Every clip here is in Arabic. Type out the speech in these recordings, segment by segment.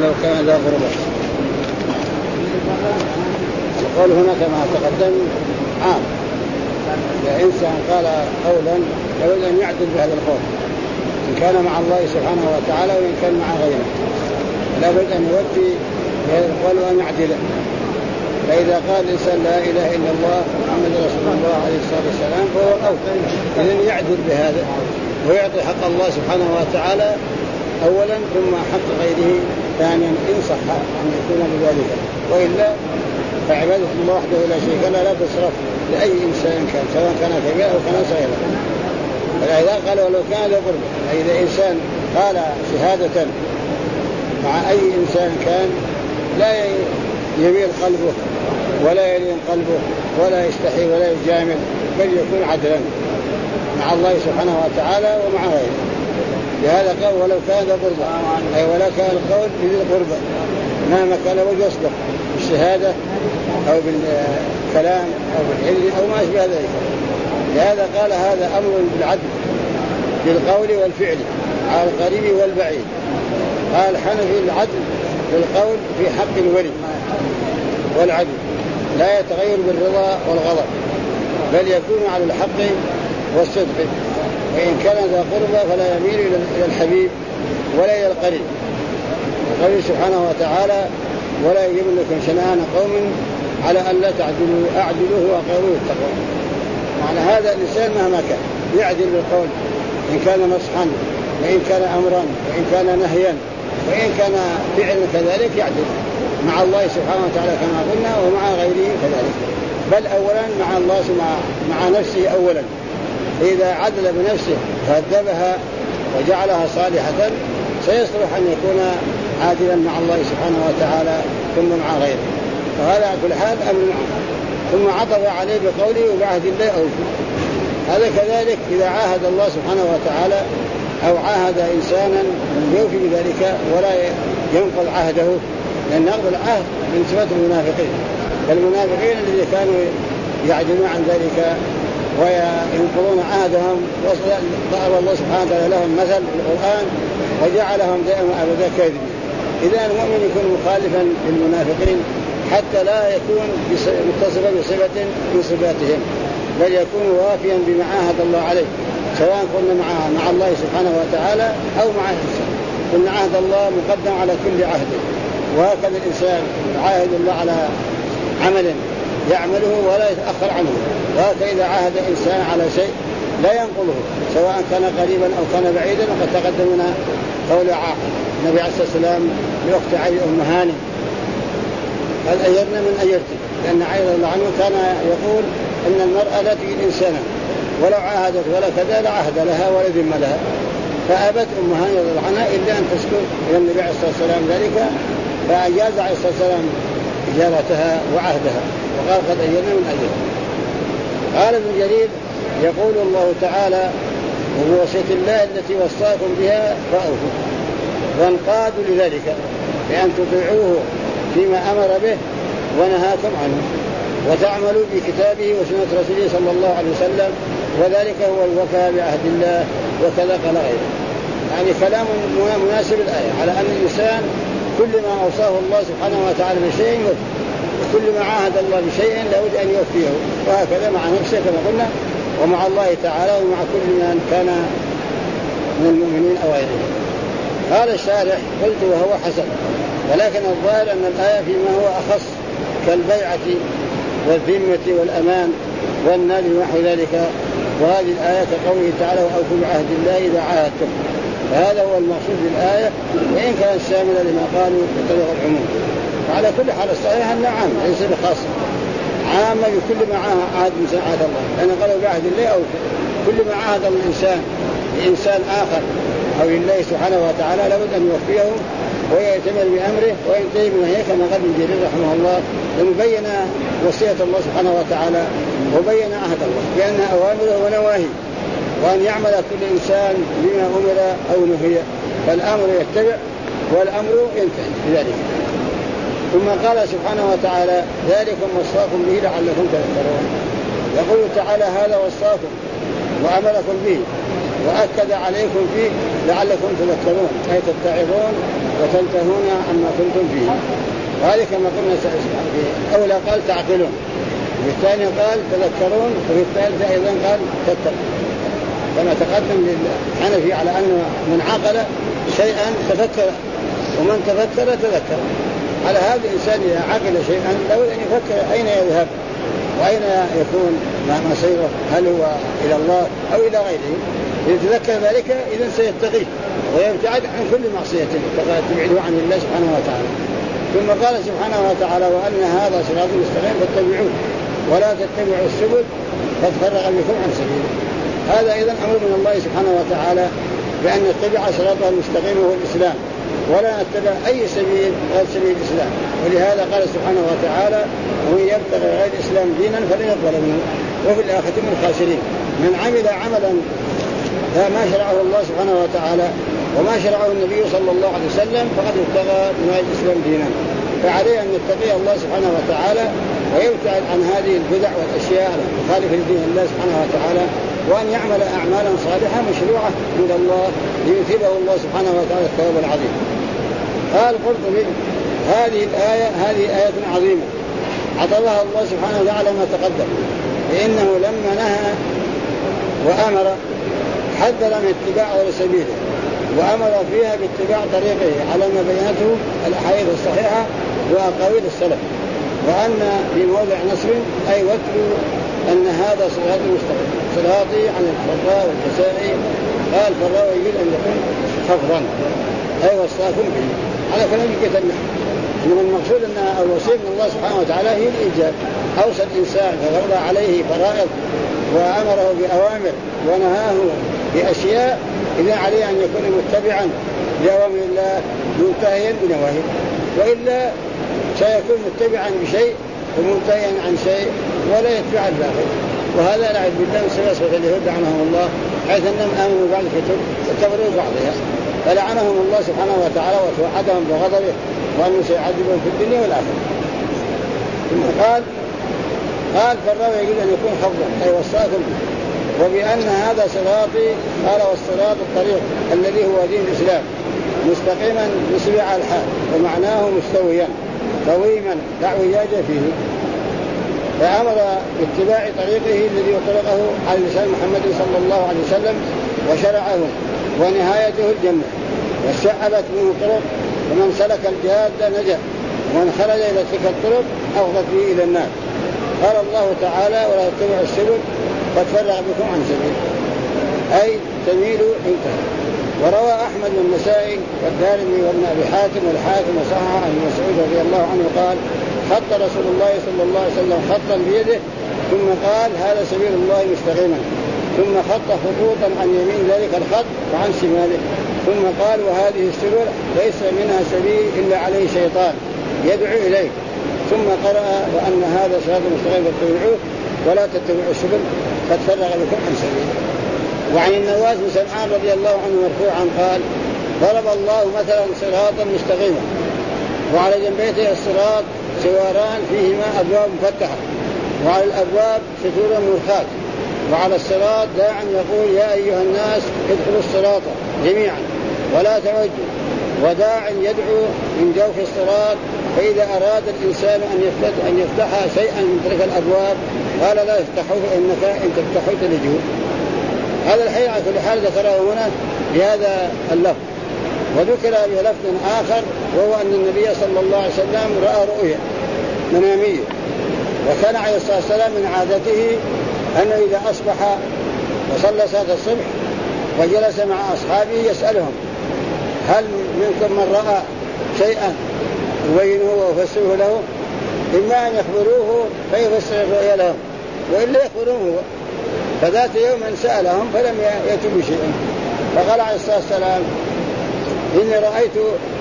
ولو كان ذا قربى. القول هنا كما تقدم عام، إذا إنسان قال قولا يريد أن يعدل بهذا القول إن كان مع الله سبحانه وتعالى وإن كان مع غيره، لا بد أن يوفي بهذا القول وأن يعدله. فإذا قال الإنسان لا إله إلا الله محمد رسول الله عليه الصلاة والسلام فهو أوفى، إذن يعدل بهذا ويعطي حق الله سبحانه وتعالى أولا ثم حق غيره ثانيا إن صح أن يكون بذلك، وإلا فعبادة الله وحده لا شريك له لا تصرف لأي إنسان كان سواء كان كبيرا أو كان صغيرا. فإذا قال ولو كان ذا قربى، إذا إنسان قال شهادة مع أي إنسان كان لا يميل قلبه ولا يلين قلبه ولا يستحي ولا يجامل، بل يكون عدلا مع الله سبحانه وتعالى ومع غيره. لهذا قال ولو كان ذا قربى، أي ولا كان القول بذي القربى مهما كان وجه أصله بالشهادة أو بالكلام أو بالعلم أو ما أشبه ذلك. لهذا قال هذا أمر بالعدل بالقول والفعل على القريب والبعيد. قال حنفي العدل بالقول في حق الولي والعدل لا يتغير بالرضا والغضب، بل يكون على الحق والصدق، وإن كان ذا قربى فلا يميل إلى الحبيب ولا إلى القريب. وقال سبحانه وتعالى ولا يجرمنكم شنآن قوم على أن لا تعدلوا أعدلوا هو أقرب للتقوى. معنى هذا الإنسان مهما كان يعدل بالقول إن كان نصحا وإن كان أمرا وإن كان نهيا وإن كان فعلا كذلك يعدل مع الله سبحانه وتعالى كما قلنا ومع غيره كذلك، بل أولا مع الله مع نفسه أولا. إذا عدل بنفسه فهذبها وجعلها صالحة سيصلح أن يكون عادلا مع الله سبحانه وتعالى ثم مع غيره. وهذا على كل حال أمر معه. ثم عطف عليه بقوله وبعهد الله أوفوا. هذا كذلك إذا عاهد الله سبحانه وتعالى أو عاهد إنسانا يوفي بذلك ولا ينقض عهده، لأن نقض العهد من صفات المنافقين. فالمنافقين الذين كانوا يعجلون عن ذلك وينقضون عهدهم ضرب الله سبحانه وتعالى لهم مثل في القرآن وجعلهم دائما أبدا كاذبين. إذا المؤمن يكون مخالفا للمنافقين حتى لا يكون متصفا بصفة من صفاتهم، بل يكون وافيا بما عاهد الله عليه، سواء كنا مع الله سبحانه وتعالى أو مع الإنسان. إن عهد الله مقدم على كل عهد، وهكذا الإنسان يعاهد الله على عمل يعمله ولا يتأخر عنه، وهكذا إذا عاهد إنسان على شيء لا ينقله سواء كان قريبا أو كان بعيدا. وقد تقدمنا قول النبي عليه الصلاة والسلام لأخت علي أم هاني قال أيرنا من أيرتي، لأن علي رضي الله عنه كان يقول إن المرأة لا تجد إنسانا ولو عاهدت ولا كذا لا عهد لها ولا ذم لها، فأبت أم هاني رضي الله عنها إلا أن تسكت إلى النبي عليه الصلاة والسلام ذلك، فأجاز عليه الصلاة والسلام إجارتها وعهدها وقال قد أيرنا من أيرتي. قال ابن جرير يقول الله تعالى وبوصية الله التي وصاكم بها فأوفوا، وانقادوا لذلك بأن تطيعوه فيما أمر به ونهاكم عنه وتعملوا بكتابه وسنة رسوله صلى الله عليه وسلم، وذلك هو الوفاء بعهد الله. وكذا قال غيره. يعني كلام مناسب الآية على أن الإنسان كل ما أوصاه الله سبحانه وتعالى بشيء يوفي، وكل ما عاهد الله بشيء لابد أن يوفيه، وهكذا مع نفسه كما قلنا ومع الله تعالى ومع كل من كان من المؤمنين أو غيرهم. قال الشارح قلت وهو حسن، ولكن الظاهر أن الآية فيما هو أخص كالبيعة والذمة والأمان والنال ونحو ذلك، وهذه الآية كقوله تعالى وأوفوا بعهد الله إذا عاهدتم، فهذا هو المقصود بالآية وإن كان شاملا لما قالوا بطريق العموم. وعلى كل حال الصحيح أنه عام ليس بخاص، عامة بكل ما عاهد الإنسان عهد الله، لأن قالوا بعهد الله أوفوا. كل ما عاهد الإنسان لإنسان آخر أو لله سبحانه وتعالى لابد أن يوفيه ويأتمر بأمره وينتهي بنهيه، كما قال ابن جرير رحمه الله لأنه بين وصية الله سبحانه وتعالى وبين عهد الله بأنها أوامره ونواهي، وأن يعمل كل إنسان بما أمر أو نهي، فالأمر يتبع والأمر ينتهي بذلك. ثم قال سبحانه وتعالى ذلكم وصاكم به لعلكم تذكرون. يقول تعالى هذا وصاكم وأمركم به وأكد عليكم فيه لعلكم تذكرون، أي تتعظون وتنتهون عما كنتم فيه. وهذه كما قلنا أولى قال تعقلون، وفي الثاني قال تذكرون، وفي الثالث أيضا قال تتقون، كما تقدم للحنفي على أن من عقل شيئا تفكر، ومن تفكر تذكر. على هذا الإنسان إذا عقل شيئا لابد أن يفكر أين يذهب وأين يكون مصيره، هل هو إلى الله أو إلى غيره. إذا تذكر ذلك إذن سيتقي ويبتعد عن كل معصية تبعده عن الله سبحانه وتعالى. ثم قال سبحانه وتعالى وأن هذا صراط مستقيم فاتبعوه ولا تتبعوا السبل فتفرق بكم عن سبيله. هذا أيضا أمر من الله سبحانه وتعالى بأن نتبع صراطه المستقيم وهو الإسلام، ولا نتبع أي سبيل غير سبيل الإسلام. ولهذا قال سبحانه وتعالى ومن يبتغي غير الإسلام دينا فلن يقبل منه وفي الآخرة من الخاسرين. من عمل عملا لا ما شرعه الله سبحانه وتعالى وما شرعه النبي صلى الله عليه وسلم فقد ابتغى من غير الإسلام دينا. فعليه أن يتقي الله سبحانه وتعالى ويبتعد عن هذه البدع والأشياء المخالفة لدين الله سبحانه وتعالى، وأن يعمل أعمالا صالحة مشروعة عند الله ليثيبه الله سبحانه وتعالى الثواب العظيم. قال القرطبي هذه الآية آية عظيمة عطلها الله سبحانه وتعالى ما تقدم، لأنه لما نهى وأمر حذر من اتباع غير سبيله، وأمر فيها باتباع طريقه على ما بينته الأحاديث الصحيحة وأقاويل السلف، وأن في موضع نصر أي واتلوا أن هذا صراط مستقيم صراطي عن الفراء والكسائي. قال الفراء يجب أن يكون خفضا أي وصاكم به على كلام النحو. من المقصود أن الوصية من الله سبحانه وتعالى هي الإيجاب. أوصى الإنسان ففرض عليه فرائض وأمره بأوامر ونهاه بأشياء، إذا عليه أن يكون متبعا لأوامر الله منتهيا بنواهيه، وإلا سيكون متبعا بشيء ومنتهيا عن شيء ولا يتبع الباقي. وهذا نعوذ بالله من سلاسل اليهود لعنهم الله، حيث أنهم آمنوا بعض الكتب وكفروا بعضها، فلعنهم الله سبحانه وتعالى وتوعدهم بغضبه وأنه سيعذبهم في الدنيا والآخرة. ثم قال فالراوي يجب أن يكون خفضا أي وصاكم، وبأن هذا صراطي قال والصراط الطريق الذي هو دين الإسلام مستقيما بسبع الحال، ومعناه مستويا قويما لا اعوجاج فيه. فأمر باتباع طريقه الذي طرقه على لسان محمد صلى الله عليه وسلم وشرعه، ونهايته الجنة، وشعبت منه طرق، ومن سلك الجادة نجا، ومن خرج إلى تلك الطرق أفضت به إلى النار. قال الله تعالى ولا تتبعوا السبل فتفرق بكم عن سبيل أي تميلوا انتهى. وروى أحمد والنسائي والدارمي وابن أبي حاتم والحاكم وصححه عن مسعود رضي الله عنه قال خط رسول الله صلى الله عليه وسلم خطا بيده ثم قال هذا سبيل الله مستقيما، ثم خط خطوطا عن يمين ذلك الخط وعن شماله، ثم قال وهذه السبل ليس منها سبيل إلا عليه شيطان يدعو إليه، ثم قرأ وأن هذا صراط مستقيم فاتبعوه ولا تتبعوا السبل فتفرق بكم عن سبيله. وعن النواس بن سمعان رضي الله عنه مرفوعا قال ضرب الله مثلا صراطا مستقيما وعلى جنبيته الصراط سواران فيهما أبواب مفتحة، وعلى الأبواب ستور مرخاة، وعلى الصراط داع يقول يا أيها الناس ادخلوا الصراط جميعا ولا تعجوا، وداع يدعو من جوف الصراط، فإذا أراد الإنسان أن يفتح شيئا من تلك الأبواب قال لا يفتحوه إنك إن تفتحوه تلجوه. هذا الحديث على كل حال ذكره هنا بهذا اللفظ، وذكر بلفظ آخر وهو أن النبي صلى الله عليه وسلم رأى رؤيا منامية، وكان عليه الصلاة والسلام من عادته أنه إذا أصبح وصلى صلاة الصبح وجلس مع أصحابه يسألهم هل منكم من رأى شيئا يبينه ويفسره له، إما أن يخبروه فيفسر الرؤيا لهم وإلا يخبروه. فذات يوم سألهم فلم يأتوا بشيء، فقال عليه الصلاة والسلام إني رأيت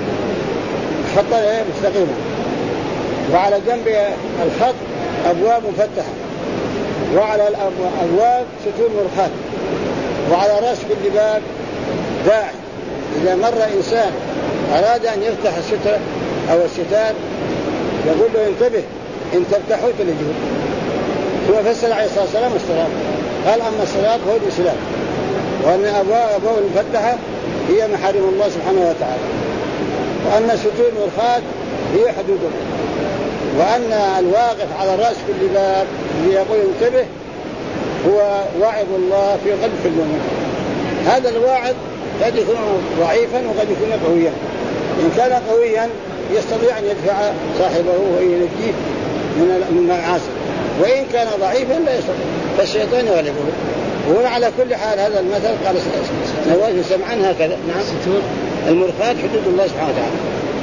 خطا مستقيما وعلى جنب الخط أبواب مفتحة، وعلى الأبواب ستور مرخاة، وعلى رأس كل باب داعي إذا مر إنسان أراد أن يفتح الستر أو الستار يقول له انتبه إن تفتحوا تلجوه. ثم فسر عليه الصلاة والسلام الصراط، قال أما الصراط هو الإسلام، وأن أبواب المفتحة هي محارم الله سبحانه وتعالى. وأن ستور مرخاة هي حدود الله، وأن الواقف على رأس كل باب ليقول انتبه هو واعظ الله في قلب كل مؤمن. هذا الواعظ قد يكون ضعيفا وقد يكون قويا. إن كان قويا يستطيع أن يدفع صاحبه وينجيه من المعاصي، وإن كان ضعيفا لا يستطيع فالشيطان يغلبه. وهنا على كل حال هذا المثل قال نواس سمعان هكذا. نعم ستور المرخاة حدود الله سبحانه وتعالى.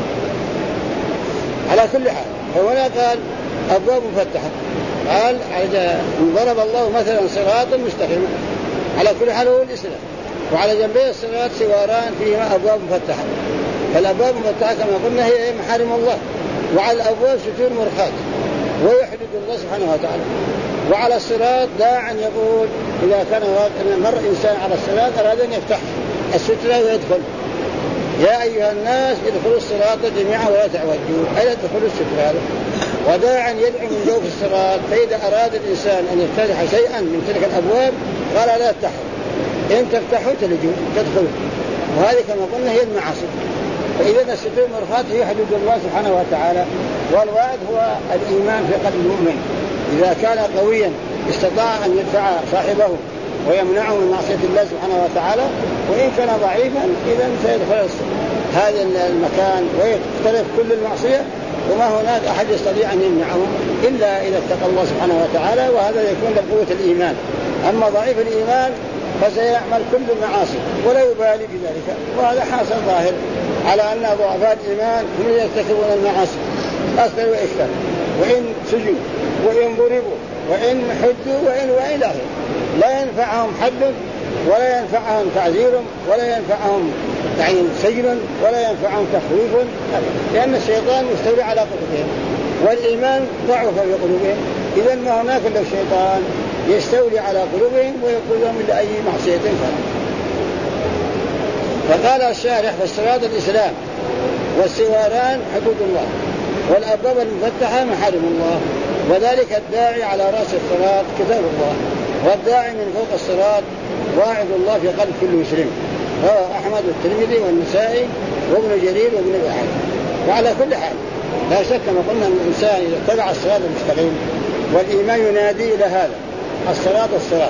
على كل حال فهنا قال أبواب مفتحة، قال ضرب الله مثلا صراطا مستقيما. على كل حال هو الإسلام، وعلى جنبي الصراط سواران فيهما أبواب مفتحة. فالأبواب مفتحة كما قلنا هي محارم الله، وعلى الأبواب ستور مرخاة وهي حدود الله سبحانه وتعالى. وعلى الصراط داعا يقول إذا كان مر إنسان على الصراط أراد أن يفتح السترة ويدخل يا أيها الناس ادخلوا الصراط جميعا ولا تعوجوا، أي ادخلوا السترة هذا. وداعا يدعو من جوف الصراط، فإذا أراد الإنسان أن يفتح شيئا من تلك الأبواب قال لا تفتحوا، إن تفتحوا تدخلوا. وهذه كما قلنا هي المعاصي. فإذا الستور مرخاة هي حدود الله سبحانه وتعالى. والواعظ هو الإيمان في قلب المؤمن، إذا كان قويا استطاع أن يدفع صاحبه ويمنعه من معصية الله سبحانه وتعالى، وإن كان ضعيفا إذا سيدخل هذا المكان ويقترف كل المعصية، وما هناك أحد يستطيع أن يمنعه إلا إذا اتقى الله سبحانه وتعالى، وهذا يكون بقوة الإيمان. أما ضعيف الإيمان فسيعمل كل المعاصي ولا يبالي بذلك، وهذا حاصل ظاهر على أن ضعفاء الإيمان هم يرتكبون المعاصي أكثر وإكثر، وإن سجنوا وإن ضربوا وإن حجوا وإن آخر لا ينفعهم حد ولا ينفعهم تعزير ولا ينفعهم سجن ولا ينفعهم تخويف، لأن الشيطان مستولي على قلوبهم والإيمان ضعف في قلوبهم. إذا ما هناك إلا الشيطان يستولي على قلوبهم ويقودهم إلى أي معصية كانت. فقال الشارح فالصراط الإسلام والسواران حدود الله والأبواب المفتحة محارم الله، وذلك الداعي على رأس الصراط كتاب الله، والداعي من فوق الصراط واعظ الله في قلب كل مسلم. رواه أحمد والترمذي والنسائي وابن جرير وابن أبي حاتم. وعلى كل حال لا شك ما قلنا أن الإنسان إذا اتبع الصراط المستقيم والإيمان ينادي إلى هذا الصراط الصراط،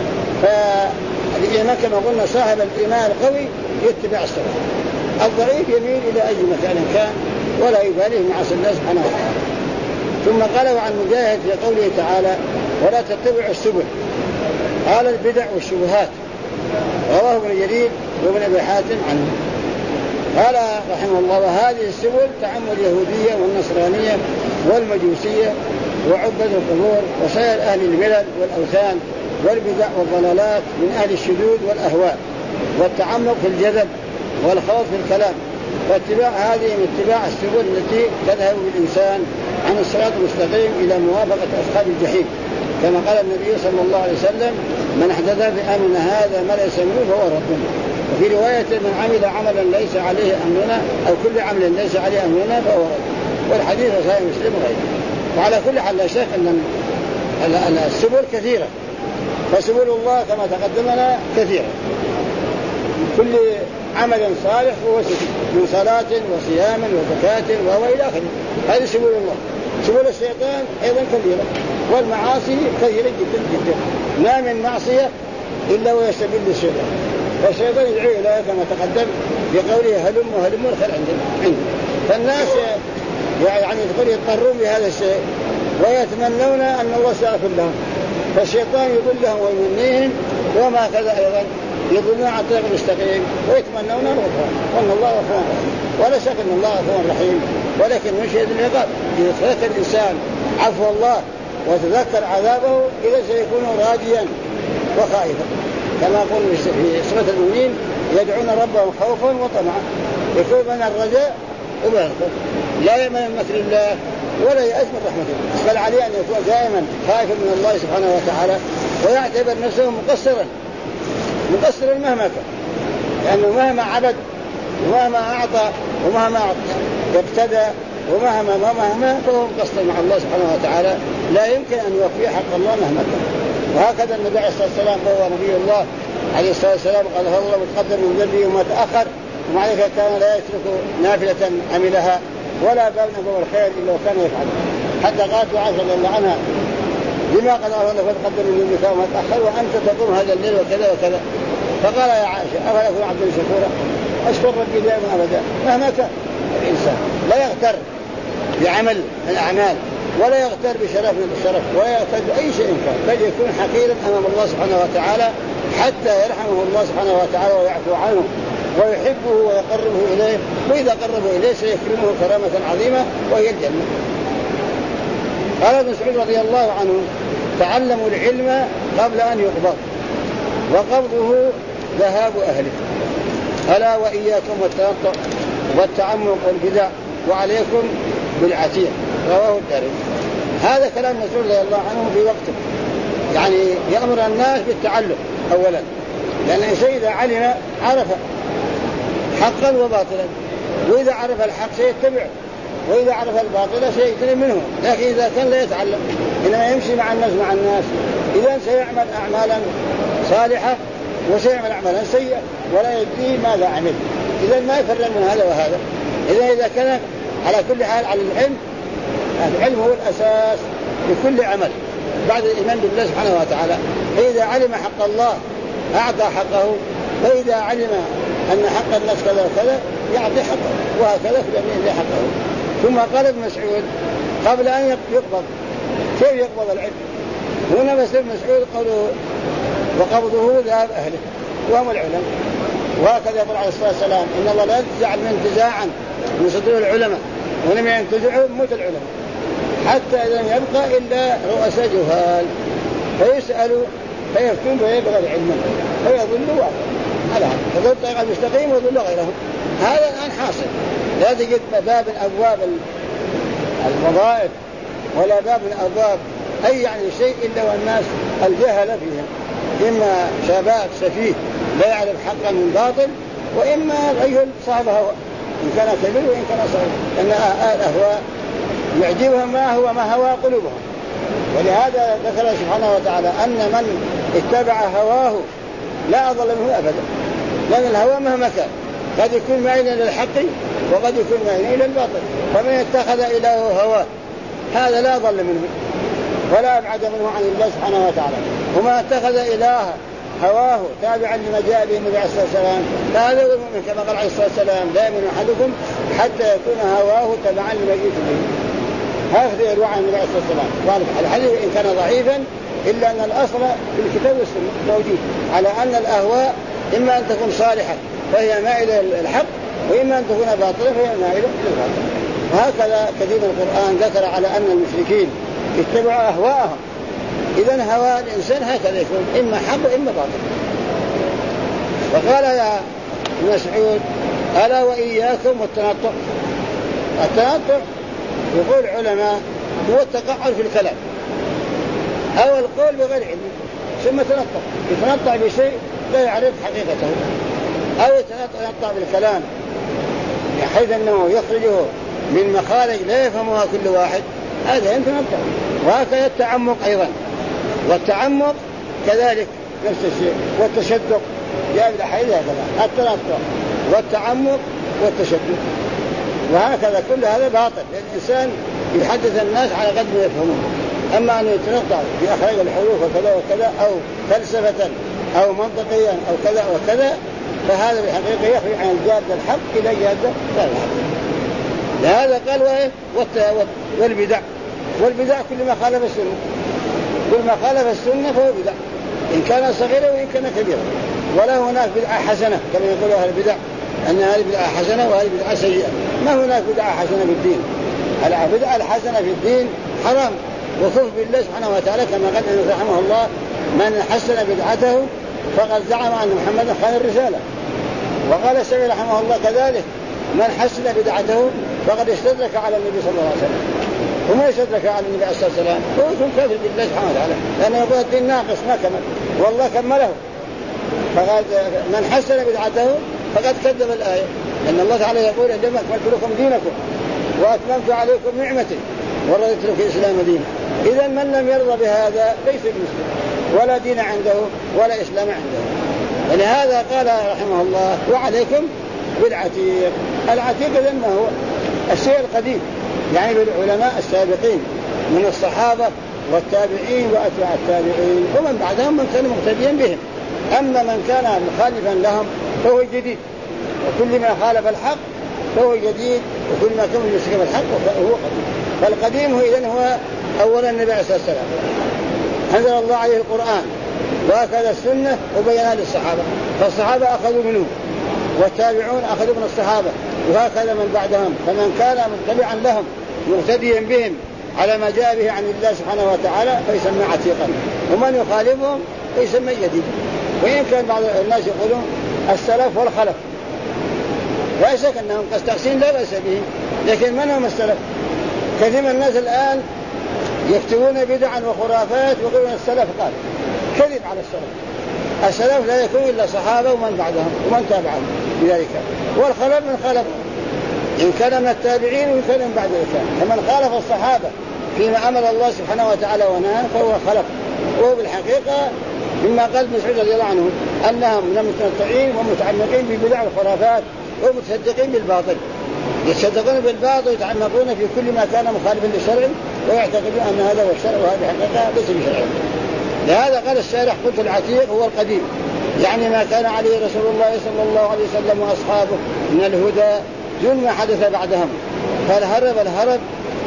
فالإيمان كما قلنا صاحب الإيمان القوي يتبع الصراط، الضعيف يميل إلى أي مكان كان ولا يباليه مع الله سبحانه وتعالى. ثم قال عن مجاهد في قوله تعالى ولا تتبعوا السبل، قال البدع والشبهات. رواه ابن جرير وابن أبي حاتم عنه. قال رحمه الله وهذه السبل تعم اليهودية والنصرانية والمجوسية وعبد القبور وسائر أهل الملل والأوثان والبدع والضلالات من أهل الشذوذ والأهواء والتعمق في الجذب والخوض في الكلام، واتباع هذه من اتباع السبل التي تذهب بالإنسان عن الصراط المستقيم إلى موافقة أصحاب الجحيم، كما قال النبي صلى الله عليه وسلم من أحدث في أمرنا هذا ما ليس منه فهو رد. وفي رواية من عمل عملا ليس عليه أمرنا أو كل عمل ليس عليه أمرنا فهو رد، والحديث صحيح مسلم وغيره. وعلى كل حال لا شك أن السبل كثيرة، فسبل الله كما تقدمنا كثيرة، كل عمل صالح هو سبيل من صلاة وصيام وزكاة وإلى آخره، هذه سبل الله. سبل الشيطان أيضا كثيرة، والمعاصي كثيرة جدا جدا، ما من معصية إلا ويستبل الشيطان، والشيطان يدعو إليها كما تقدم بقوله هلم الخير عنده. فالناس يعني يضطرون بهذا الشيء ويتمنون أن الله سيغفر لهم، فالشيطان يضلهم ويمنيهم، وما كذا أيضا يضلون على الطريق المستقيم ويتمنون الغفران، وأن الله غفور رحيم. ولا شك أن الله غفور رحيم، ولكن من شدة العقاب إذا تذكر الإنسان عفو الله وتذكر عذابه إذا سيكون راجيا وخائفا، كما قول في سورة المؤمنين يدعون ربهم خوفا وطمعا، يكون من الرجاء وبالخوف، لا يأمن من مكر الله ولا يأس من رحمة الله، بل عليه أن يكون دائما خائفا من الله سبحانه وتعالى، ويعتبر نفسه مقصرا مهما كان، لأنه مهما عبد ومهما أعطى ومهما اقتدى ومهما فهو مقصر مع الله سبحانه وتعالى، لا يمكن أن يوفي حق الله مهما كان. وهكذا النبي عليه الصلاة والسلام وهو نبي الله عليه الصلاة والسلام قال الله متقدم من ذنبه وما تأخر ومع ذلك كان لا يترك نافلة عملها ولا باب من أبواب الخير إلا وكان يفعل. حتى قالت عائشة رضي الله عنها لما قال الله فتقدم من النساء وما تأخر وأنت تقوم هذا الليل وكذا وكذا. فقال يا عائشة أفلا أكون عبدا شكورا أشكر ربي دائما أبدا. مهما كان الإنسان لا يغتر بعمل من الأعمال ولا يغتر بشرف من الشرف ولا يغتر بأي شيء كان، بل يكون حقيرا أمام الله سبحانه وتعالى حتى يرحمه الله سبحانه وتعالى ويعفو عنه ويحبه ويقربه إليه، وإذا قربه إليه سيكرمه كرامة عظيمة وهي الجنة. قال ابن مسعود رضي الله عنه تعلموا العلم قبل أن يقبض وقبضه ذهاب أهله، ألا وإياكم والتنطع والتعمق والبدع وعليكم بالعتيق. رواه الدارمي. هذا كلام مسعود رضي الله عنه في وقته، يعني يأمر الناس بالتعلم أولا، لأن الإنسان إذا علم عرف حقا وباطلا، وإذا عرف الحق سيتبع، وإذا عرف الباطل سيجتنب منه. لكن إذا كان لا يتعلم إنما يمشي مع الناس إذا سيعمل أعمالا صالحة وسيعمل أعمالا سيئة ولا يدري ماذا عمل، إذا ما يفرق من هذا وهذا. إذا كان على كل حال على العلم هو الأساس لكل عمل بعد الإيمان بالله سبحانه وتعالى. فإذا علم حق الله أعطى حقه، فإذا علم أن حق الناس كذا وكذا يعطي حقه، وهكذا في الأمين حقه. ثم قال ابن مسعود قبل أن يقبض. كيف يقبض العلم؟ هنا بس ابن مسعود قالوا وقبضه ذهاب أهله وهم العلماء. وهكذا يقول عليه الصلاة والسلام إن الله لا ينتزع من انتزاعا من صدور العلماء ولم ينتزعوا موت العلماء حتى إذا لم يبقى إلا رؤساء جهال فيسألوا فيفتون فيبغى العلم فيضلوا على هذا فضل الطريق المستقيم ويضل غيرهم. هذا الآن حاصل. لا تجد باب من أبواب الوظائف ولا باب من أبواب أي يعني شيء إلا والناس الجهل فيهم، إما شباب سفيه لا يعرف حقا من باطل، وإما رجل صاحب هوى إن كان كبير وإن كان صغير، لأن الأهواء يعجبهم ما هوى قلوبهم. ولهذا ذكر سبحانه وتعالى أن من اتبع هواه لا أضل منه أبدا، لأن الهوى مهما كان قد يكون مائلا للحق وقد يكون مائلا إلى الباطل. فمن اتخذ إلهه هواه هذا لا أضل منه ولا أبعد منه عن الله سبحانه وتعالى. وما اتخذ إله هواه تابعا لما جاء به النبي عليه الصلاة والسلام فهذا هو المؤمن، كما قال عليه الصلاة والسلام لا يؤمن أحدكم حتى يكون هواه تبعا لما جئت به. هكذا يروى عن النبي عليه الصلاة والسلام. والحديث إن كان ضعيفا إلا أن الأصل في الكتاب والسنة موجود على أن الأهواء إما أن تكون صالحة فهي مائلة للحق، وإما أن تكون باطلة فهي مائلة للباطل. وهكذا كثير من القرآن ذكر على أن المشركين اتبعوا أهواءهم. إذن هوى الإنسان هكذا يكون إما حق وإما باطل. وقال يا مسعود ألا وإياكم والتنطع. التنطع يقول العلماء هو التقعر في الكلام أو القول بغير علم ثم يتنطع بشيء لا يعرف حقيقته، أو يتنطع بالكلام بحيث أنه يخرجه من مخارج لا يفهمها كل واحد، هذا يتنطع. وهكذا التعمق أيضا، والتعمق كذلك نفس الشيء، والتشدق جاء بالأحاديث هكذا التنطع والتعمق والتشدق. وهكذا كل هذا باطل، الإنسان يحدث الناس على قدر ما يفهمون. أما أن يتنطع في أخراج الحروف وكذا وكذا أو فلسفة أو منطقيا أو كذا وكذا فهذا بالحقيقة يخرج عن الجادة الحق إلى جادة غير الحق. لهذا قال والبدع. والبدع كل ما خالف السنة، كل ما خالف السنة فهو بدع إن كان صغيرا وإن كان كبيرا. ولا هناك بدعة حسنة كما يقول أهل البدع أن هذه بدعة حسنة وهذه بدعة سيئة. ما هناك بدعة حسنة في الدين. البدعة الحسنة في الدين حرام وكفر بالله سبحانه وتعالى، كما قال النبي رحمه الله من حسن بدعته فقد زعم أن محمدا خان الرسالة. وقال الشافعي رحمه الله كذلك من حسن بدعته فقد استدرك على النبي صلى الله عليه وسلم. وما يستدرك على النبي عليه الصلاة والسلام هو يكون كافر بالله سبحانه وتعالى، لأنه يقول الدين ناقص ما كمل والله كمله. فقد من حسن بدعته فقد كذب الآية، لأن الله تعالى يقول اليوم أكملت لكم دينكم وأتممت عليكم نعمتي ورضيت لكم الإسلام دينا. إذا من لم يرضى بهذا ليس بمسلم ولا دين عنده ولا إسلام عنده. ولهذا قال رحمه الله وعليكم بالعتيق. العتيق إذن ما هو الشيء القديم، يعني بالعلماء السابقين من الصحابة والتابعين وأتباع التابعين ومن بعدهم من كانوا مقتديين بهم. أما من كان مخالفا لهم فهو جديد، وكل ما خالف الحق فهو جديد، وكل ما كان يشرك بالحق فهو قديم. فالقديم هو إذن هو أولا النبي عليه الصلاة والسلام أنزل الله عليه القرآن وأخذ السنة وبينها للصحابة، فالصحابة أخذوا منه والتابعون أخذوا من الصحابة، وهكذا من بعدهم. فمن كان متبعا لهم مقتديا بهم على ما جاء به عن الله سبحانه وتعالى فيسمى عتيقا، ومن يخالفهم فيسمى جديد. وإن كان بعض الناس يقولون السلف والخلف، لا شك أنهم قد لا بأس به، لكن من هم السلف؟ كثير من الناس الآن يكتبون بدعا وخرافات ويقولون السلف قال، كذب على السلف. السلف لا يكون إلا صحابة ومن بعدهم ومن تابعهم بذلك، والخلف من خلف إن كان من التابعين وإن كان من بعد ذلك. فمن خالف الصحابة فيما أمر الله سبحانه وتعالى ونهى فهو خلف. وهو بالحقيقة مما قال ابن مسعود رضي الله عنه أنهم من المتنطعين ومتعمقين ببدع الخرافات ومتصدقين بالباطل، يتصدقون بالباطل ويتعمقون في كل ما كان مخالفا للشرع ويعتقدون أن هذا هو الشرع وهذه حقيقة ليس بشرع. لهذا قال الشارح قلت العتيق هو القديم، يعني ما كان عليه رسول الله صلى الله عليه وسلم وأصحابه من الهدى دون ما حدث بعدهم. فالهرب الهرب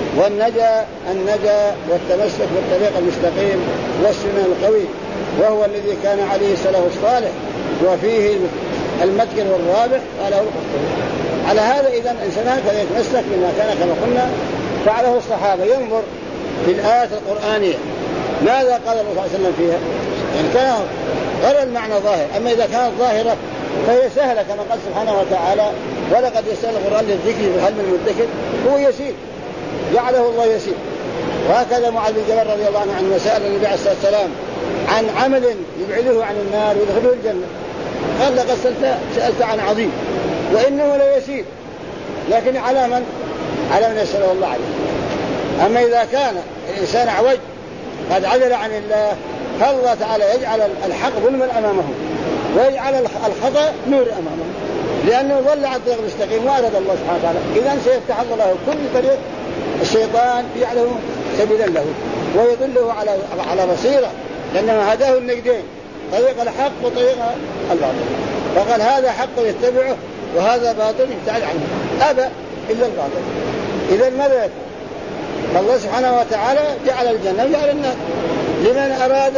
والنجا النجا والتمسك بالطريق المستقيم والسنن القوي، وهو الذي كان عليه السلف الصالح وفيه المتقن والرابح قاله القرطبي. على هذا إذن الإنسان فليتمسك بما كان كما قلنا فعله الصحابة. ينظر في الآيات القرآنية ماذا قال الله صلى الله عليه وسلم فيها، إن كان غير المعنى ظاهر. أما إذا كانت ظاهرة فهي سهلة كما قال سبحانه وتعالى ولقد يسر القرآن للذكر فهل من مدكر، هو يسير جعله الله يسير. وهكذا معاذ بن جبل رضي الله عنه عن مسائل النبي عليه الصلاة والسلام عن عمل يبعده عن النار ويدخله الجنة، قال لقد سألت عن عظيم وإنه لا يسير، لكن على من يسره الله عليه. أما إذا كان الإنسان عوج قد عدل عن الله فالله تعالى يجعل الحق ظلما أمامه ويجعل الخطأ نور أمامه، لأنه ظل على الطريق المستقيم وأراد الله سبحانه وتعالى. إذن سيفتح الله له كل طريق الشيطان يجعله سبيلا له ويضله على بصيرة، لأنه هداه النجدين طريق الحق وطريق الباطل. فقال هذا حق يتبعه وهذا باطل يبتعد عنه، أبى إلا الباطل. إذن ماذا يكون؟ فالله سبحانه وتعالى جعل الجنة وجعل النار، لمن أراد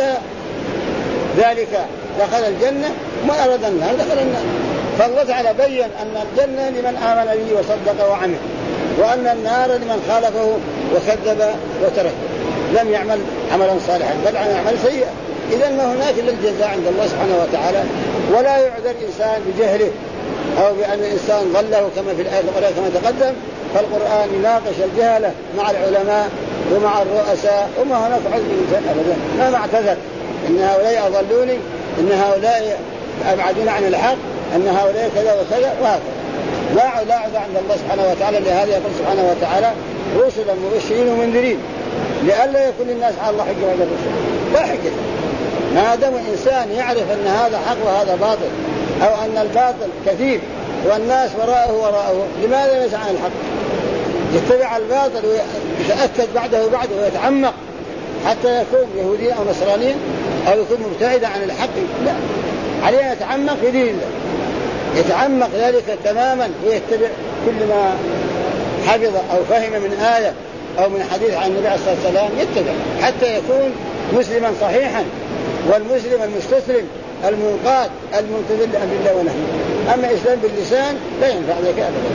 ذلك دخل الجنة ومن أراد النار دخل النار. فالله تعالى بيّن أن الجنة لمن آمن به وصدق وعمل، وأن النار لمن خالفه وكذب وترك لم يعمل عملا صالحا بل عمل سيئا. إذن ما هناك إلا الجزاء عند الله سبحانه وتعالى، ولا يعذر إنسان بجهله أو بأن الإنسان ضله كما في الآية الأخرى كما تقدم. فالقرآن يناقش الجهلة مع العلماء ومع الرؤساء، وما هناك عذر الإنسان أبدا، ما اعتذر إن هؤلاء أضلوني، إن هؤلاء أبعدون عن الحق، أن هؤلاء كذا وكذا وهكذا. لا عذر عند الله سبحانه وتعالى. لهذا يقول سبحانه وتعالى رسلا مبشرين ومنذرين لئلا يكون الناس على الله حجة بعد الرسل. لا حجة ما دام الإنسان يعرف أن هذا حق وهذا باطل، أو أن الباطل كثير والناس وراءه لماذا يسعى عن الحق؟ يتبع الباطل ويتأكد بعده ويتعمق حتى يكون يهودي أو نصراني أو يكون مبتعد عن الحق. لا، عليه يتعمق في دين الله، يتعمق ذلك تماما ويتبع كل ما حفظ أو فهم من آية أو من حديث عن النبي عليه الصلاة والسلام، يتبع حتى يكون مسلما صحيحا، والمسلم المستسلم المنقاد الممتثل لأمر الله ونهيه. أما إسلام باللسان لا ينفع ذلك أبدا.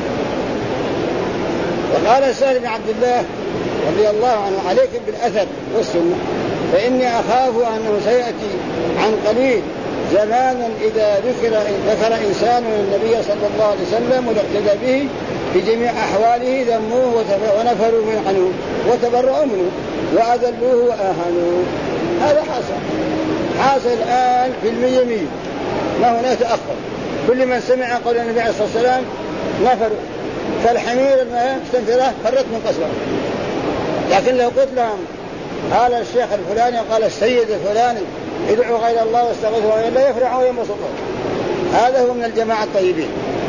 وقال سهل بن عبد الله رضي الله عنه عليكم بالأثر والسنة فإني أخاف أنه سيأتي عن قليل زمان إذا ذكر إنسان النبي صلى الله عليه وسلم والاقتدى به في جميع أحواله ذموه ونفروا من عنه وتبرؤوا منه وأذلوه وآهنوه. هذا حاصل الآن في 100 ما هنا تأخر. كل من سمع قول النبي عليه الصلاة والسلام نفروا كالحمير المستنفرة فرت من قصبه. لكن لو قلت لهم قال الشيخ الفلاني وقال السيد الفلاني ادعوا غير الله واستغفروا لا يفرحوا وينبسطوا. هذا هو من الجماعة الطيبين.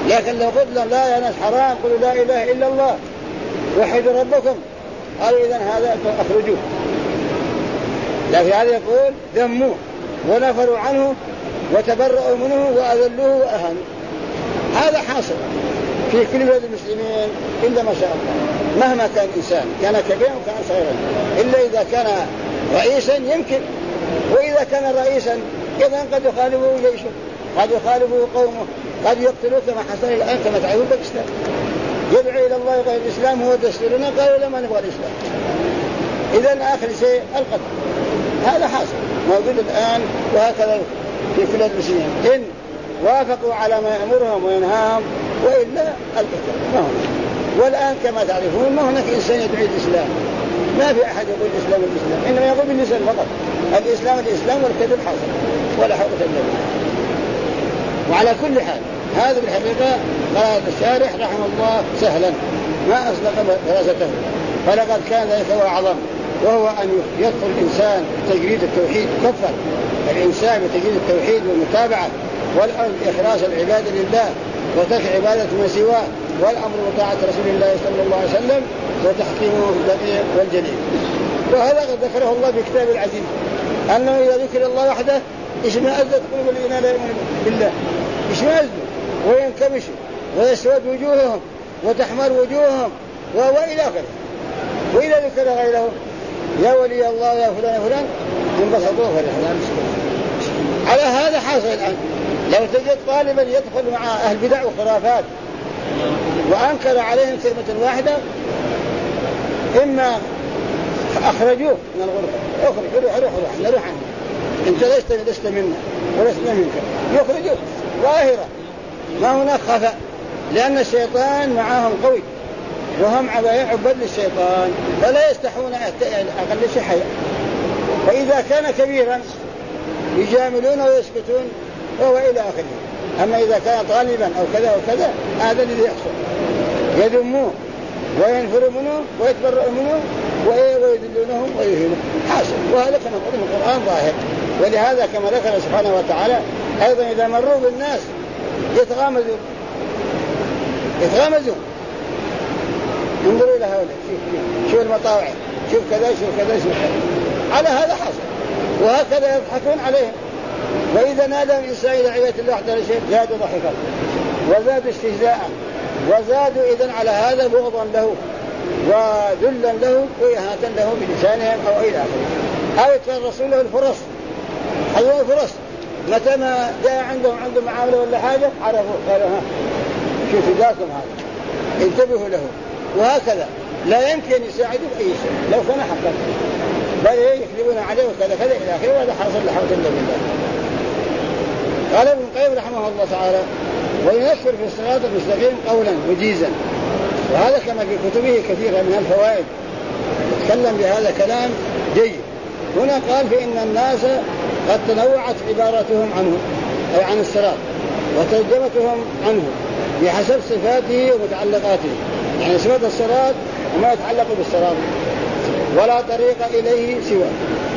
لكن لو قلنا لا يا ناس حرام قلوا لا إله إلا الله وحدوا ربكم قالوا إذن هذا أخرجوه. لكن هذا يقول ذموه ونفروا عنه وتبرؤوا منه وأذلوه وأهانوا. هذا حاصل في كل بلاد المسلمين إلا ما شاء الله، مهما كان إنسان كان كبيرا وكان صغيرا، إلا إذا كان رئيسا يمكن، وإذا كان رئيسا إذن قد يخالفه جيشه، قد يخالفه قومه، قد يقتلوه كما حصل الآن كما تعلمون باكستان. يدعو إلى الله غير الإسلام هو دستورنا، قالوا لما نبغى الإسلام. إذن آخر شيء القتل. هذا حاصل موجود الآن، وهكذا في كل المسلمين إن وافقوا على ما يأمرهم وينهاهم، وإلا القتل ما هو. والآن كما تعرفون ما هناك إنسان يدعو الإسلام، ما في أحد يقول الإسلام الإسلام، إنما يقول باللسان فقط الإسلام الإسلام، والكذب حاصل ولا حول ولا قوة. وعلى كل حال هذا بالحقيقة قال الشارح رحمه الله سهلا ما أصدق دراسته، فلقد كان ذلك هو أعظم، وهو أن يدخل الإنسان تجريد التوحيد، كفر الإنسان بتجريد التوحيد والمتابعة والأمر بإخلاص العبادة لله وترك عبادة ما سواه، والأمر بطاعة رسول الله صلى الله عليه وسلم وتحكيمه في الدقيق والجليل. وهذا قد ذكره الله في كتاب العزيز أنه إذا ذكر الله وحده اشمئزت قلوب الذين لا يؤمنون بالله، اشمئزوا وينكبشوا ويسود وجوههم وتحمر وجوههم وإلى آخره. وإذا ذكر غيره يا ولي الله يا فلان فلان ينبسطوا فرحا. على هذا حاصل الآن. لو تجد طالبا يدخل مع أهل بدع وخرافات وأنكر عليهم كلمة واحدة، إما أخرجوه من الغرفة، أخرج روح نروح عنه، أنت لست منا ولسنا منك، يخرجوه ظاهرة، ما هناك خفاء، لأن الشيطان معهم قوي وهم عباد للشيطان، فلا يستحون أقل شيء حياء. وإذا كان كبيرا يجاملون ويسكتون وهو إلى آخره. أما إذا كان طالبا أو كذا وكذا هذا الذي يحصل، يذموه وينفروا منه ويتبرؤوا منه ويذلونه ويهينه حاصل. وهذا كما قلنا القرآن ظاهر. ولهذا كما ذكر سبحانه وتعالى أيضا إذا مروا بالناس يتغامزون. انظروا إلى هؤلاء، شوف المطاوع، شوف كذا على هذا حصل. وهكذا يضحكون عليهم. وإذا نادى الإنسان إلى عبادة الله وحده لا شريك له زادوا ضحكا وزادوا استهزاء وزادوا إذن على هذا بغضا له وذلا له وإهانة له بلسانهم أو إلى آخره. أو يتفرسون له الفرص، حيوان الفرص، متى ما جاء عندهم معاملة ولا حاجة عرفوا قالوا ها شوفوا ذاكم هذا انتبهوا له. وهكذا لا يمكن يساعدوا بأي شيء لو كان حقا، بل يكذبون عليه وكذا كذا إلى آخره. وهذا حاصل لحوة الله بالله. قال ابن القيم رحمه الله تعالى وينشر في الصراط المستقيم قولا وجيزا، وهذا كما في كتبه كثيرا من الفوائد يتكلم بهذا كلام جيد. هنا قال فإن الناس قد تنوعت عبارتهم عنه أي عن الصراط وترجمتهم عنه بحسب صفاته ومتعلقاته، يعني صفات الصراط وما يتعلق بالصراط، ولا طريق إليه سوى،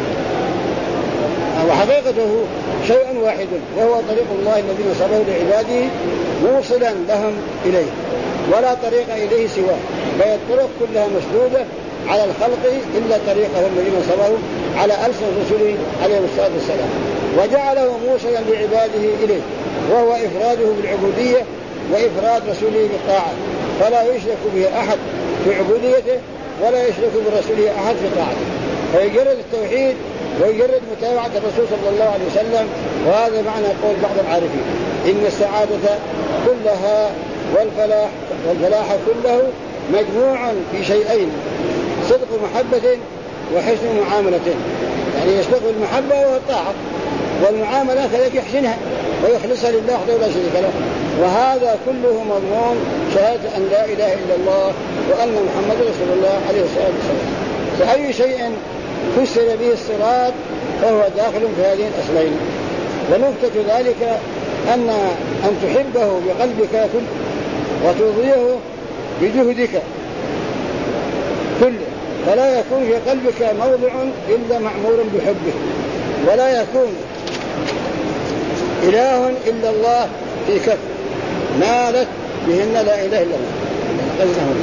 وحقيقته شيء واحد وهو طريق الله الذي نصبه لعباده موصلا لهم إليه، ولا طريق إليه سوى، فهي الطرق كلها مسدودة على الخلق إلا طريقه الذي نصبه على ألسن رسله عليه الصلاة والسلام، وجعله موصلا لعباده إليه، وهو إفراده بالعبودية وإفراد رسوله بالطاعة، فلا يشرك به أحد في عبوديته ولا يشرك برسوله أحد في طاعته، فيجرد التوحيد ويجرد متابعة الرسول صلى الله عليه وسلم. وهذا معنى قول بعض العارفين إن السعادة كلها والفلاح كله مجموع في شيئين: صدق محبة وحسن معاملة، يعني يصدق المحبة والطاعة، والمعاملة كذلك يحسنها ويخلصها لله وحده لا شريك له. وهذا كله مضمون شهادة أن لا إله إلا الله وأن محمد رسول الله عليه الصلاة والسلام. فأي شيء فسر به الصراط فهو داخل في هذين الأصلين. ونكتة ذلك أن تحبه بقلبك كله وترضيه بجهدك كله، فلا يكون في قلبك موضع إلا معمور بحبه، ولا يكون إله إلا الله في كف، نالت بهن لا إله إلا الله قصدهم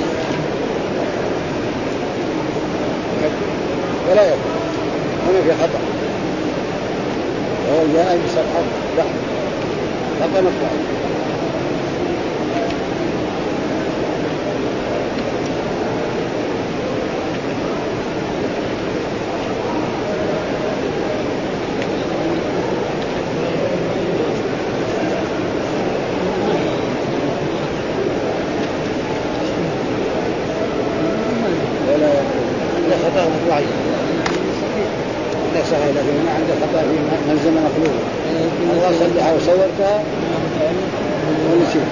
ولا يكون هنا في خطأ وهو جاء بصفحة بحث خطأ مطبوع. الله صلحها وصورتها ونسيت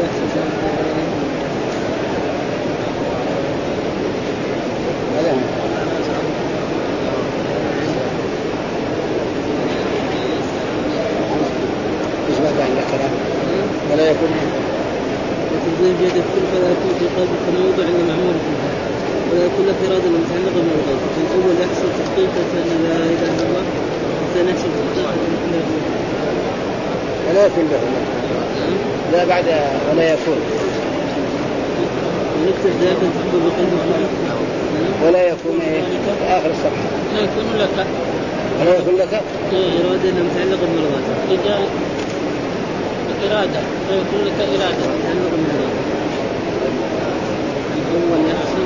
ولا يكون زوجية الكل فلا يكون في قلب التموضع عند معمول فيها ولا يكون لك إرادة متعلقة بالغيب. الأول يحصل تحقيقا لا إله إلا الله والثاني يحصل تحقيقا ولا يكون له لا بعد ولا يكون ونكتب ذلك تحب بقلب ولا يكون آخر الصفحة لا يكون لك ولا يكون لك إرادة متعلقة بالغيب إرادة ويكون لك إرادة تعلق من الإرادة. الأول يحصل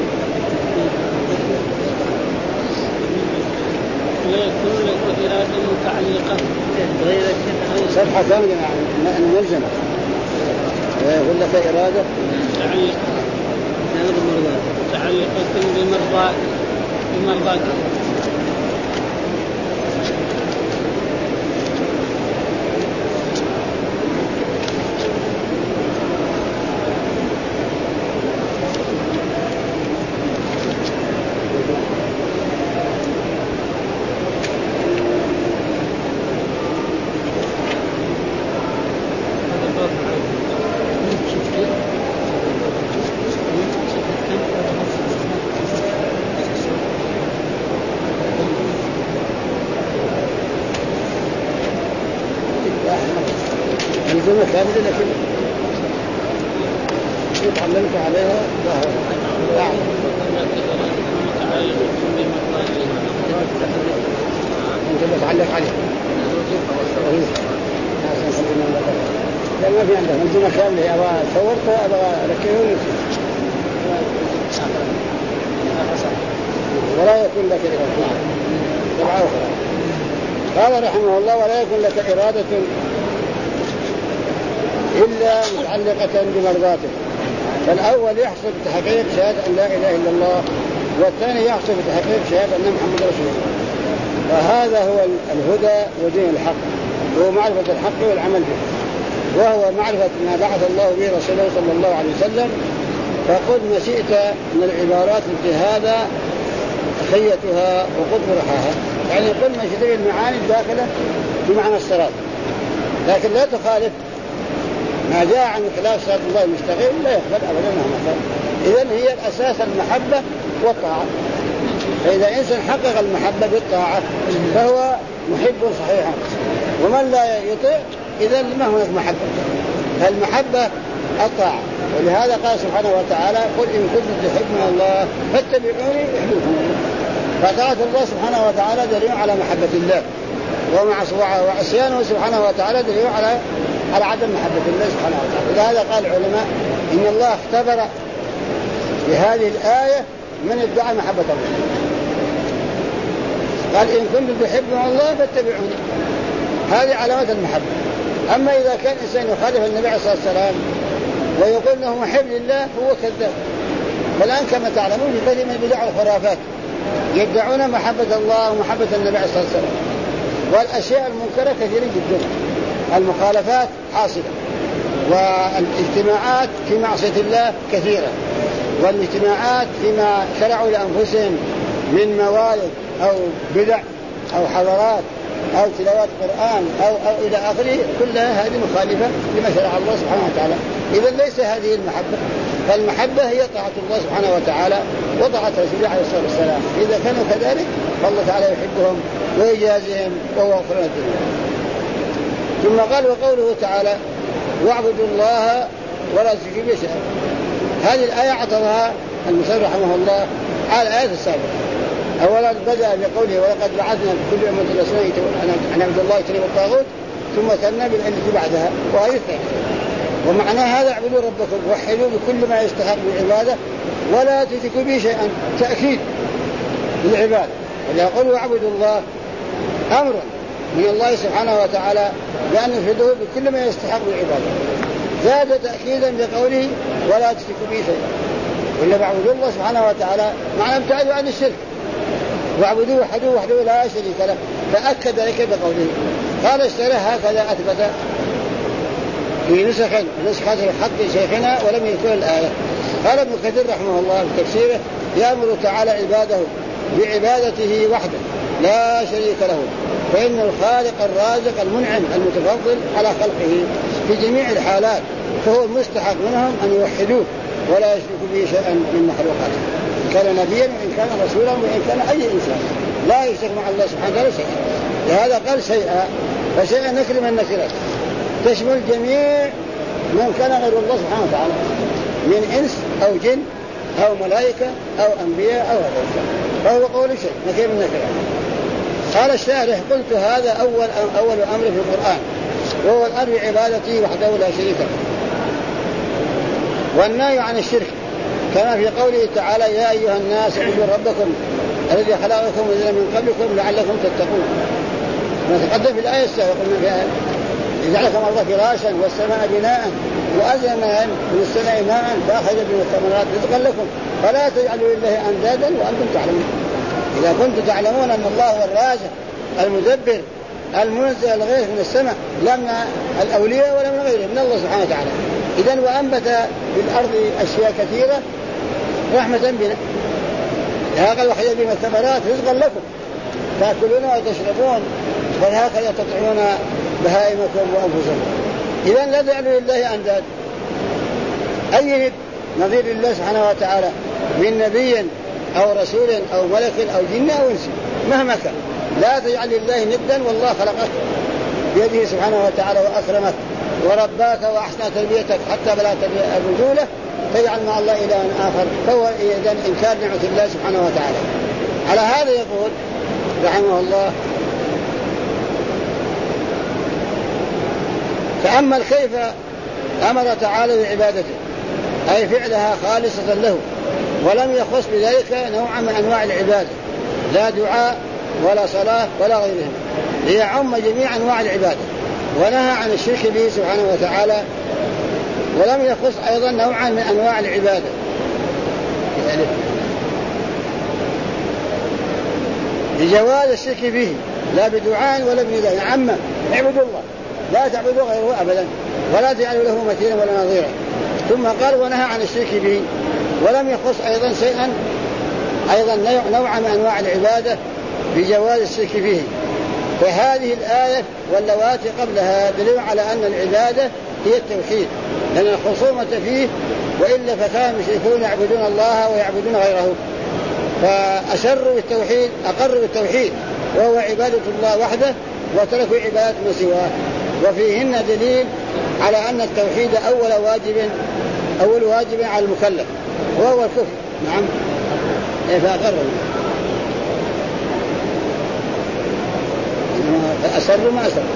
ويكون لك إرادة متعلقة غير صفحة كاملة ملزمة ويقول لك إرادة متعلقة بمرضاته ملزمة كاملة لكن يتعلمت عليها لا أنت بتعلق عليها لا ما في عندها ملزمة كاملة أبغى صورتها أبغى أركبها ولا يكون لك إرادة. طبعا أخرى قال رحمه الله ولا يكون لك إرادة إلا متعلقة بمرضاته. فالأول يحصل بتحقيق شهادة أن لا إله إلا الله والثاني يحصل بتحقيق شهادة أن محمد رسول الله. وهذا هو الهدى ودين الحق هو معرفة الحق والعمل به وهو معرفة ما بعث الله به رسوله صلى الله عليه وسلم. فقل ما شئت من العبارات التي هذا خيتها وقد مرحاها يعني قل ما شئت من المعاني الداخلة في معنى الصراط لكن لا تخالف ما جاء عن خلاف صراط الله المستقيم لا يقبل أبدا مهما كان. إذن هي الأساس المحبة والطاعة. فإذا إنسان حقق المحبة بالطاعة فهو محب صحيحا ومن لا يطيع إذن ما هناك محبة. فالمحبة الطاعة ولهذا قال سبحانه وتعالى قل إن كنتم تحبون الله فاتبعوني يحببكم الله. فطاعة الله سبحانه وتعالى دليل على محبة الله وعصيانه سبحانه وتعالى دليل على عدم محبة الله سبحانه وتعالى. لهذا قال العلماء إن الله اختبر بهذه الآية من ادعى محبة الله. قال إن كنتم تحبون الله فاتبعوني هذه علامة المحبة. أما إذا كان إنسان يخالف النبي عليه الصلاة والسلام ويقول أنه محب لله فهو كذاب. فالآن كما تعلمون في كثير من البدع والخرافات يدعون محبة الله ومحبة النبي عليه الصلاة والسلام والأشياء المنكرة كثيرة جدا. المخالفات حاصلة والاجتماعات في معصية الله كثيرة والاجتماعات فيما شرعوا لأنفسهم من موالد أو بدع أو حضارات أو تلاوات قرآن أو إلى آخره كلها هذه مخالفة لما شرع الله سبحانه وتعالى. إذا ليس هذه المحبة. فالمحبة هي طاعة الله سبحانه وتعالى وطاعة رسوله عليه الصلاة والسلام. إذا كانوا كذلك فالله تعالى يحبهم ويجازهم وهو غفور الدنيا. ثم قال وقوله تعالى واعبدوا الله ولا تشركوا به شيئا. هذه الآية عطرها المصنف رحمه الله على الآية السابقة. أولا بدأ بقوله ولقد بعثنا في كل أمة رسولا أن اعبدوا الله واجتنبوا الطاغوت، ثم ثنى بالتي بعدها وهي الثانية. ومعنى هذا اعبدوا ربكم وحدوا بكل ما يستحق بالعبادة ولا تشركوا به شيئا، تأكيد للعبادة. ويقول اعبدوا الله أمر من الله سبحانه وتعالى بأن يفردوه بكل ما يستحق بالعبادة، زاد تأكيدا بقوله ولا تشركوا به شيئا. وإلا بعبدوا الله سبحانه وتعالى معنى ابتعدوا عن الشرك، واعبدوه وحده لا شريك له، فأكد ذلك بقوله. قال الشرح هكذا أثبت في نسخة حق شيخنا ولم يذكر الآية. قال ابن كثير رحمه الله في تفسيره يأمر تعالى عباده بعبادته وحده لا شريك له، فإن الخالق الرازق المنعم المتفضل على خلقه في جميع الحالات، فهو المستحق منهم أن يوحدوه ولا يشركوا به شيئا من مخلوقاته، إن كان نبيا وإن كان رسولا وإن كان أي إنسان، لا يشرك مع الله سبحانه وتعالى شيئا. لهذا قال شيئا، فشيئا نكرم النكرات تشمل جميع من كان غير الله سبحانه وتعالى من إنس أو جن أو ملائكة أو أنبياء أو غيرهم، فهو قول شيء نكرم النكرات. قال الشارح قلت هذا أول أمر في القرآن، وهو الأمر بعبادته وحده لا شريك له، والنهي عن الشرك كما في قوله تعالى يا أيها الناس اعبدوا ربكم الذي خلقكم والذين من قبلكم لعلكم تتقون. نتقدم في الآية السابقة جعلكم الله فراشا والسماء بناء وأنزل من السماء ماء فأخرج من الثمرات رزقا لكم فلا تجعلوا لله أندادا وأنتم تعلمون. إذا كنتم تعلمون أن الله هو الرازق المدبر المنزل الغيث من السماء، لا من الأولياء ولا من غيره، من الله سبحانه وتعالى. إذن وأنبت في الأرض أشياء كثيرة رحمة بنا، هذا الوحيد من الثمرات رزقا لكم تأكلون وتشربون، وهكذا تطعمون بهائمكم وأنفسكم. إذن لا تجعلوا لله أنداد، أي نظير لله سبحانه وتعالى من نبي أو رسول أو ملك أو جن أو إنس مهما كان، لا تجعل لله ندا، والله خلقك بيده سبحانه وتعالى وأكرمك ورباك وأحسن تربيتك حتى بلغت الرجولة، تجعل مع الله إلها آخر، فهو إذن إنكار نعمة الله سبحانه وتعالى. على هذا يقول رحمه الله تأمل كيف أمر تعالى بعبادته، أي فعلها خالصة له، ولم يخص بذلك نوعا من أنواع العبادة، لا دعاء ولا صلاة ولا غيرهم، ليعم جميع أنواع العبادة، ونهى عن الشرك به سبحانه وتعالى، ولم يخص أيضا نوعا من أنواع العبادة لجواز الشرك به، لا بدعاء ولا بنداء، عامة اعبدوا الله لا تعبدوا غيره أبدا ولا تجعلوا له مثيلا ولا نظيرا. ثم قال ونهى عن الشرك به، ولم يخص أيضا شيئا أيضا نوعا من أنواع العبادة بجواز الشرك به. فهذه الآية واللواتي قبلها دليل على أن العبادة هي التوحيد، لأن الخصومة فيه، وإلا فكان المشركون يعبدون الله ويعبدون غيره، فأسروا بالتوحيد أقروا بالتوحيد وهو عبادة الله وحده، وتركوا عبادة ما سواه. وفيهن دليل على أن التوحيد أول واجب على المكلف وهو الكفر. نعم فأقروا فأسروا ما أسروا،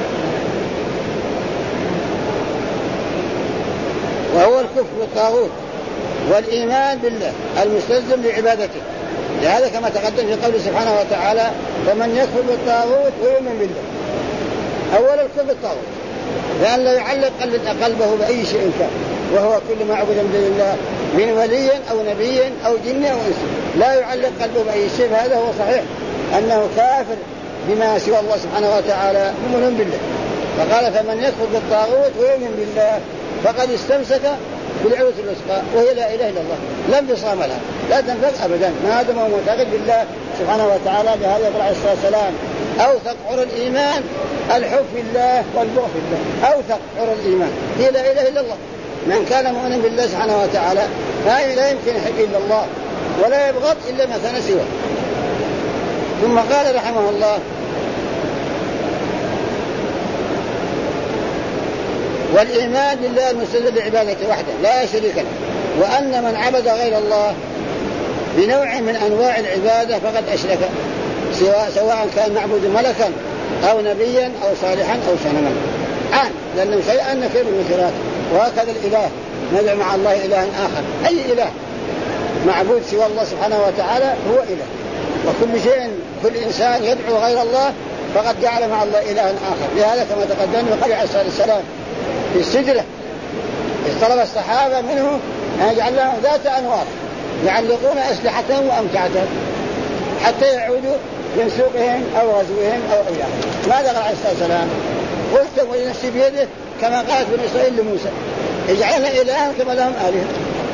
وهو الكفر والطاغوت والإيمان بالله المستلزم لعبادته. لهذا كما تقدم في قوله سبحانه وتعالى فمن يكفر بالطاغوت ويؤمن بالله. أول الكفر بالطاغوت، لأن لا يعلق قلبه بأي شيء كان، وهو كل ما عبد من الله من ولي أو نبي أو جن أو إنس، لا يعلق قلبه بأي شيء، هذا هو صحيح أنه كافر بما سوى الله سبحانه وتعالى مؤمن بالله. فقال فمن يكفر بالطاغوت ويؤمن بالله فقد استمسك بالعروة الوثقى وهي لا إله إلا الله، لم يصام لها، لا تنفذ أبدا ما دام هو معتقد بالله سبحانه وتعالى. لهذا يقول عليه الصلاة والسلام أوثق عرى الإيمان الحب في الله والبغض في الله، أوثق عرى الإيمان هي لا إله إلا الله. من كان مؤمنا بالله سبحانه وتعالى لا يمكن يحب إلا الله ولا يبغض إلا ما كان سواه. ثم قال رحمه الله والإيمان بالله المستلزم لعبادته وحده لا شريك له، وأن من عبد غير الله بنوع من أنواع العبادة فقد أشرك، سواء كان معبود ملكا أو نبيا أو صالحا أو صنما عام، لأنه شيئا نكير من نكرات. وهكذا الإله ندعو مع الله إلها آخر، أي إله معبود سوى الله سبحانه وتعالى هو إله. وكل شيء كل إنسان يدعو غير الله فقد جعل مع الله إلها آخر. لهذا كما تقدم وقال عليه الصلاة والسلام في السجرة إذ طلب الصحابة منه أن يجعل لهم ذات أنواط يعلقون أسلحتهم وأمتعتهم حتى يعودوا من سوقهم أو غزوهم أو إياهم. ماذا قال عليه الصلاة والسلام؟ قلت ونفسي بيده كما قالت بني إسرائيل لموسى اجعلنا إلها كما لهم آلهة.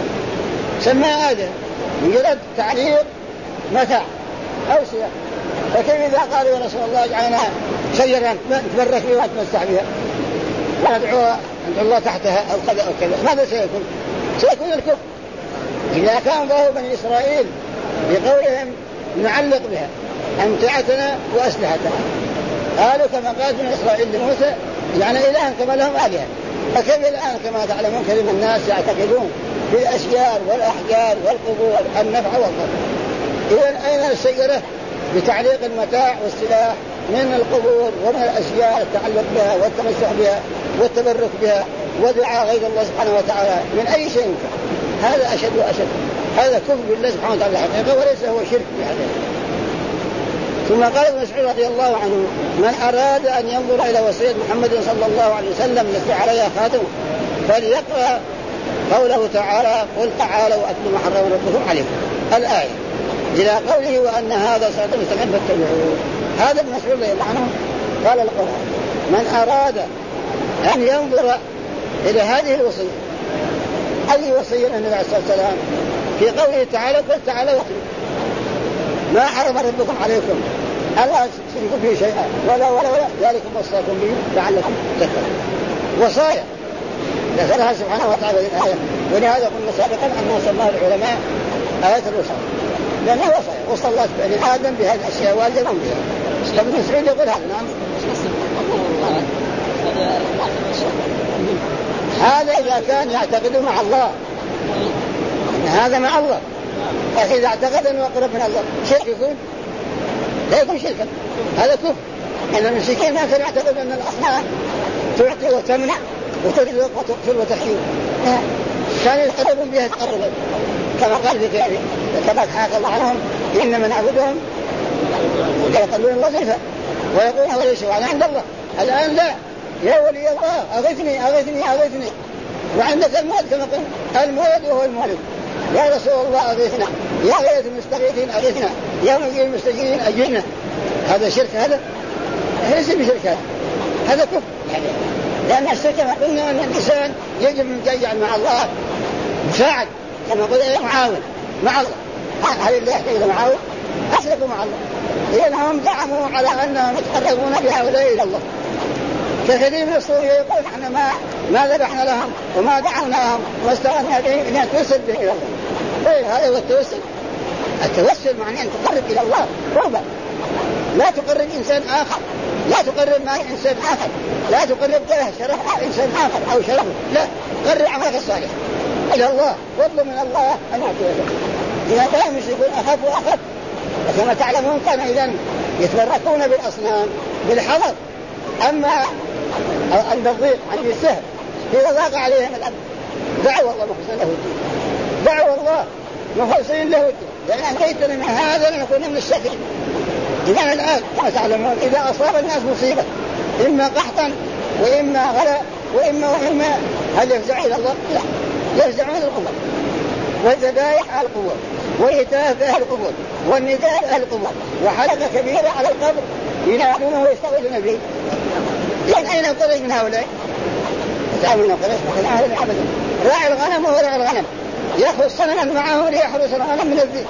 سماها آلهة مجرد تعليق متاع أو سلاح. فكيف إذا قالوا يا رسول الله اجعلنا شجرا نتبرك بها ونتمسح بها وندعو الله تحتها أو كذا أو كذا، ماذا سيكون؟ سيكون الكفر. إذا كان ظاهر بني إسرائيل بقولهم نعلق بها أمتعتنا وأسلحتنا، قالوا كما قال بني إسرائيل لموسى يعني إلها كما لهم آلهة. فكيف الآن كما تعلمون كثير من الناس يعتقدون بالأشجار والأحجار والقبور النفع والضر. إذن أين الشجرة بتعليق المتاع والسلاح من القبور ومن الأشجار التعلق بها والتمسح بها والتبرك بها ودعاء غير الله سبحانه وتعالى من أي شيء؟ هذا أشد وأشد، هذا كفر بالله سبحانه وتعالى حقيقة وليس هو شرك بهذا. ثم قال ابن مسعود رضي الله عنه من أراد أن ينظر إلى وصية محمد صلى الله عليه وسلم التي عليها خاتمه فليقرأ قوله تعالى قل تعالوا وأتلوا ما حرم ربكم عليكم الآية إلى قوله وأن هذا صراط مستقيم فاتبعوه. هذا ابن مسعود رضي الله عنه قال القرآن من أراد أن ينظر إلى هذه الوصية. أي وصية النبي عليه الصلاة والسلام في قوله تعالى قل تعالوا واتلوا ما حرم ربكم عليكم ألا تشركوا به شيئا ولا ذلكم وصاكم به لعلكم تتقون. وصايا ذكرها سبحانه وتعالى في الآية. ولهذا قلنا سابقا أنه سماها العلماء آية الوصايا لأنها وصايا وصى الله بني آدم بهذه الأشياء والزمهم بها. فابن مسعود يقول هذا نعم هذا إذا كان يعتقد مع الله أن هذا مع الله. إذا اعتقد أنه أقرب من الله شرك يكون لا يكون شركا، هذا كفر. إن المشركين ما كانوا يعتقد أن الأصنام تعطي وتمنع وترزق وتقتل وتحيي، كانوا يقربون بها تقربا كما قال في كتابه كما حكى الله عنهم إنما نعبدهم ويقولون الله زلفى ويقولون هو ليس وعلى عند الله. الآن لا، يا ولي الله أغثني أغثني أغثني، وعندك الموت كما قلنا الموت وهو المولد يا رسول الله أغثنا يا غيث المستغيثين أغثنا يا مجيء المستجيرين أجرنا. هذا شرك، هذا ليس بشرك، هذا كفر. لأن الشرك كما قلنا أن الإنسان يجب أن يجعل مع الله مساعد كما قلنا معاون مع الله. هل اللي يحتاج إلى معاون؟ أشركوا مع الله لأنهم زعموا على أنهم يتقربون بهؤلاء إلى الله. كثير من الصوفية يقول نحن ما ذبحنا لهم وما دعوناهم واستغنى بهم إن نتوسل به إلى الله. إيه هذا هو التوسل. التوسل معناه أن تقرب إلى الله قربا، لا تقرب إنسان آخر، لا تقرب مع إنسان آخر، لا تقرب جاه شرف إنسان آخر أو شرفه، لا قرب عملك الصالح إلى الله واطلب من الله أن يعطيه. إذا كان المشركون أخف وأخف. وكما تعلمون كانوا إذن يتبركون بالأصنام بالحضر. أما عند الضيق عند السهل إذا ضاق عليهم الأمر دعوا الله مخلصين له الدين، دعوا الله مخلصين له الدين، لأن أنجيتنا من هذا لنكون من الشاكرين. إذن الآن كما تعلمون إذا أصاب الناس مصيبة إما قحطا وإما غلاء وإما هل يفزع إلى الله؟ لا، يفزعون القبور والذبائح على القبور وإتاف أهل القبور والنداء أهل القبور وحلقة كبيرة على القبر ينادونه ويستغيثون به. لأن أين القريش من هؤلاء؟ تعاملنا قريش وكان أهل العبد راعي الغنم وراعي الغنم يأخذ صنما معه ليحرس الغنم من الذئب.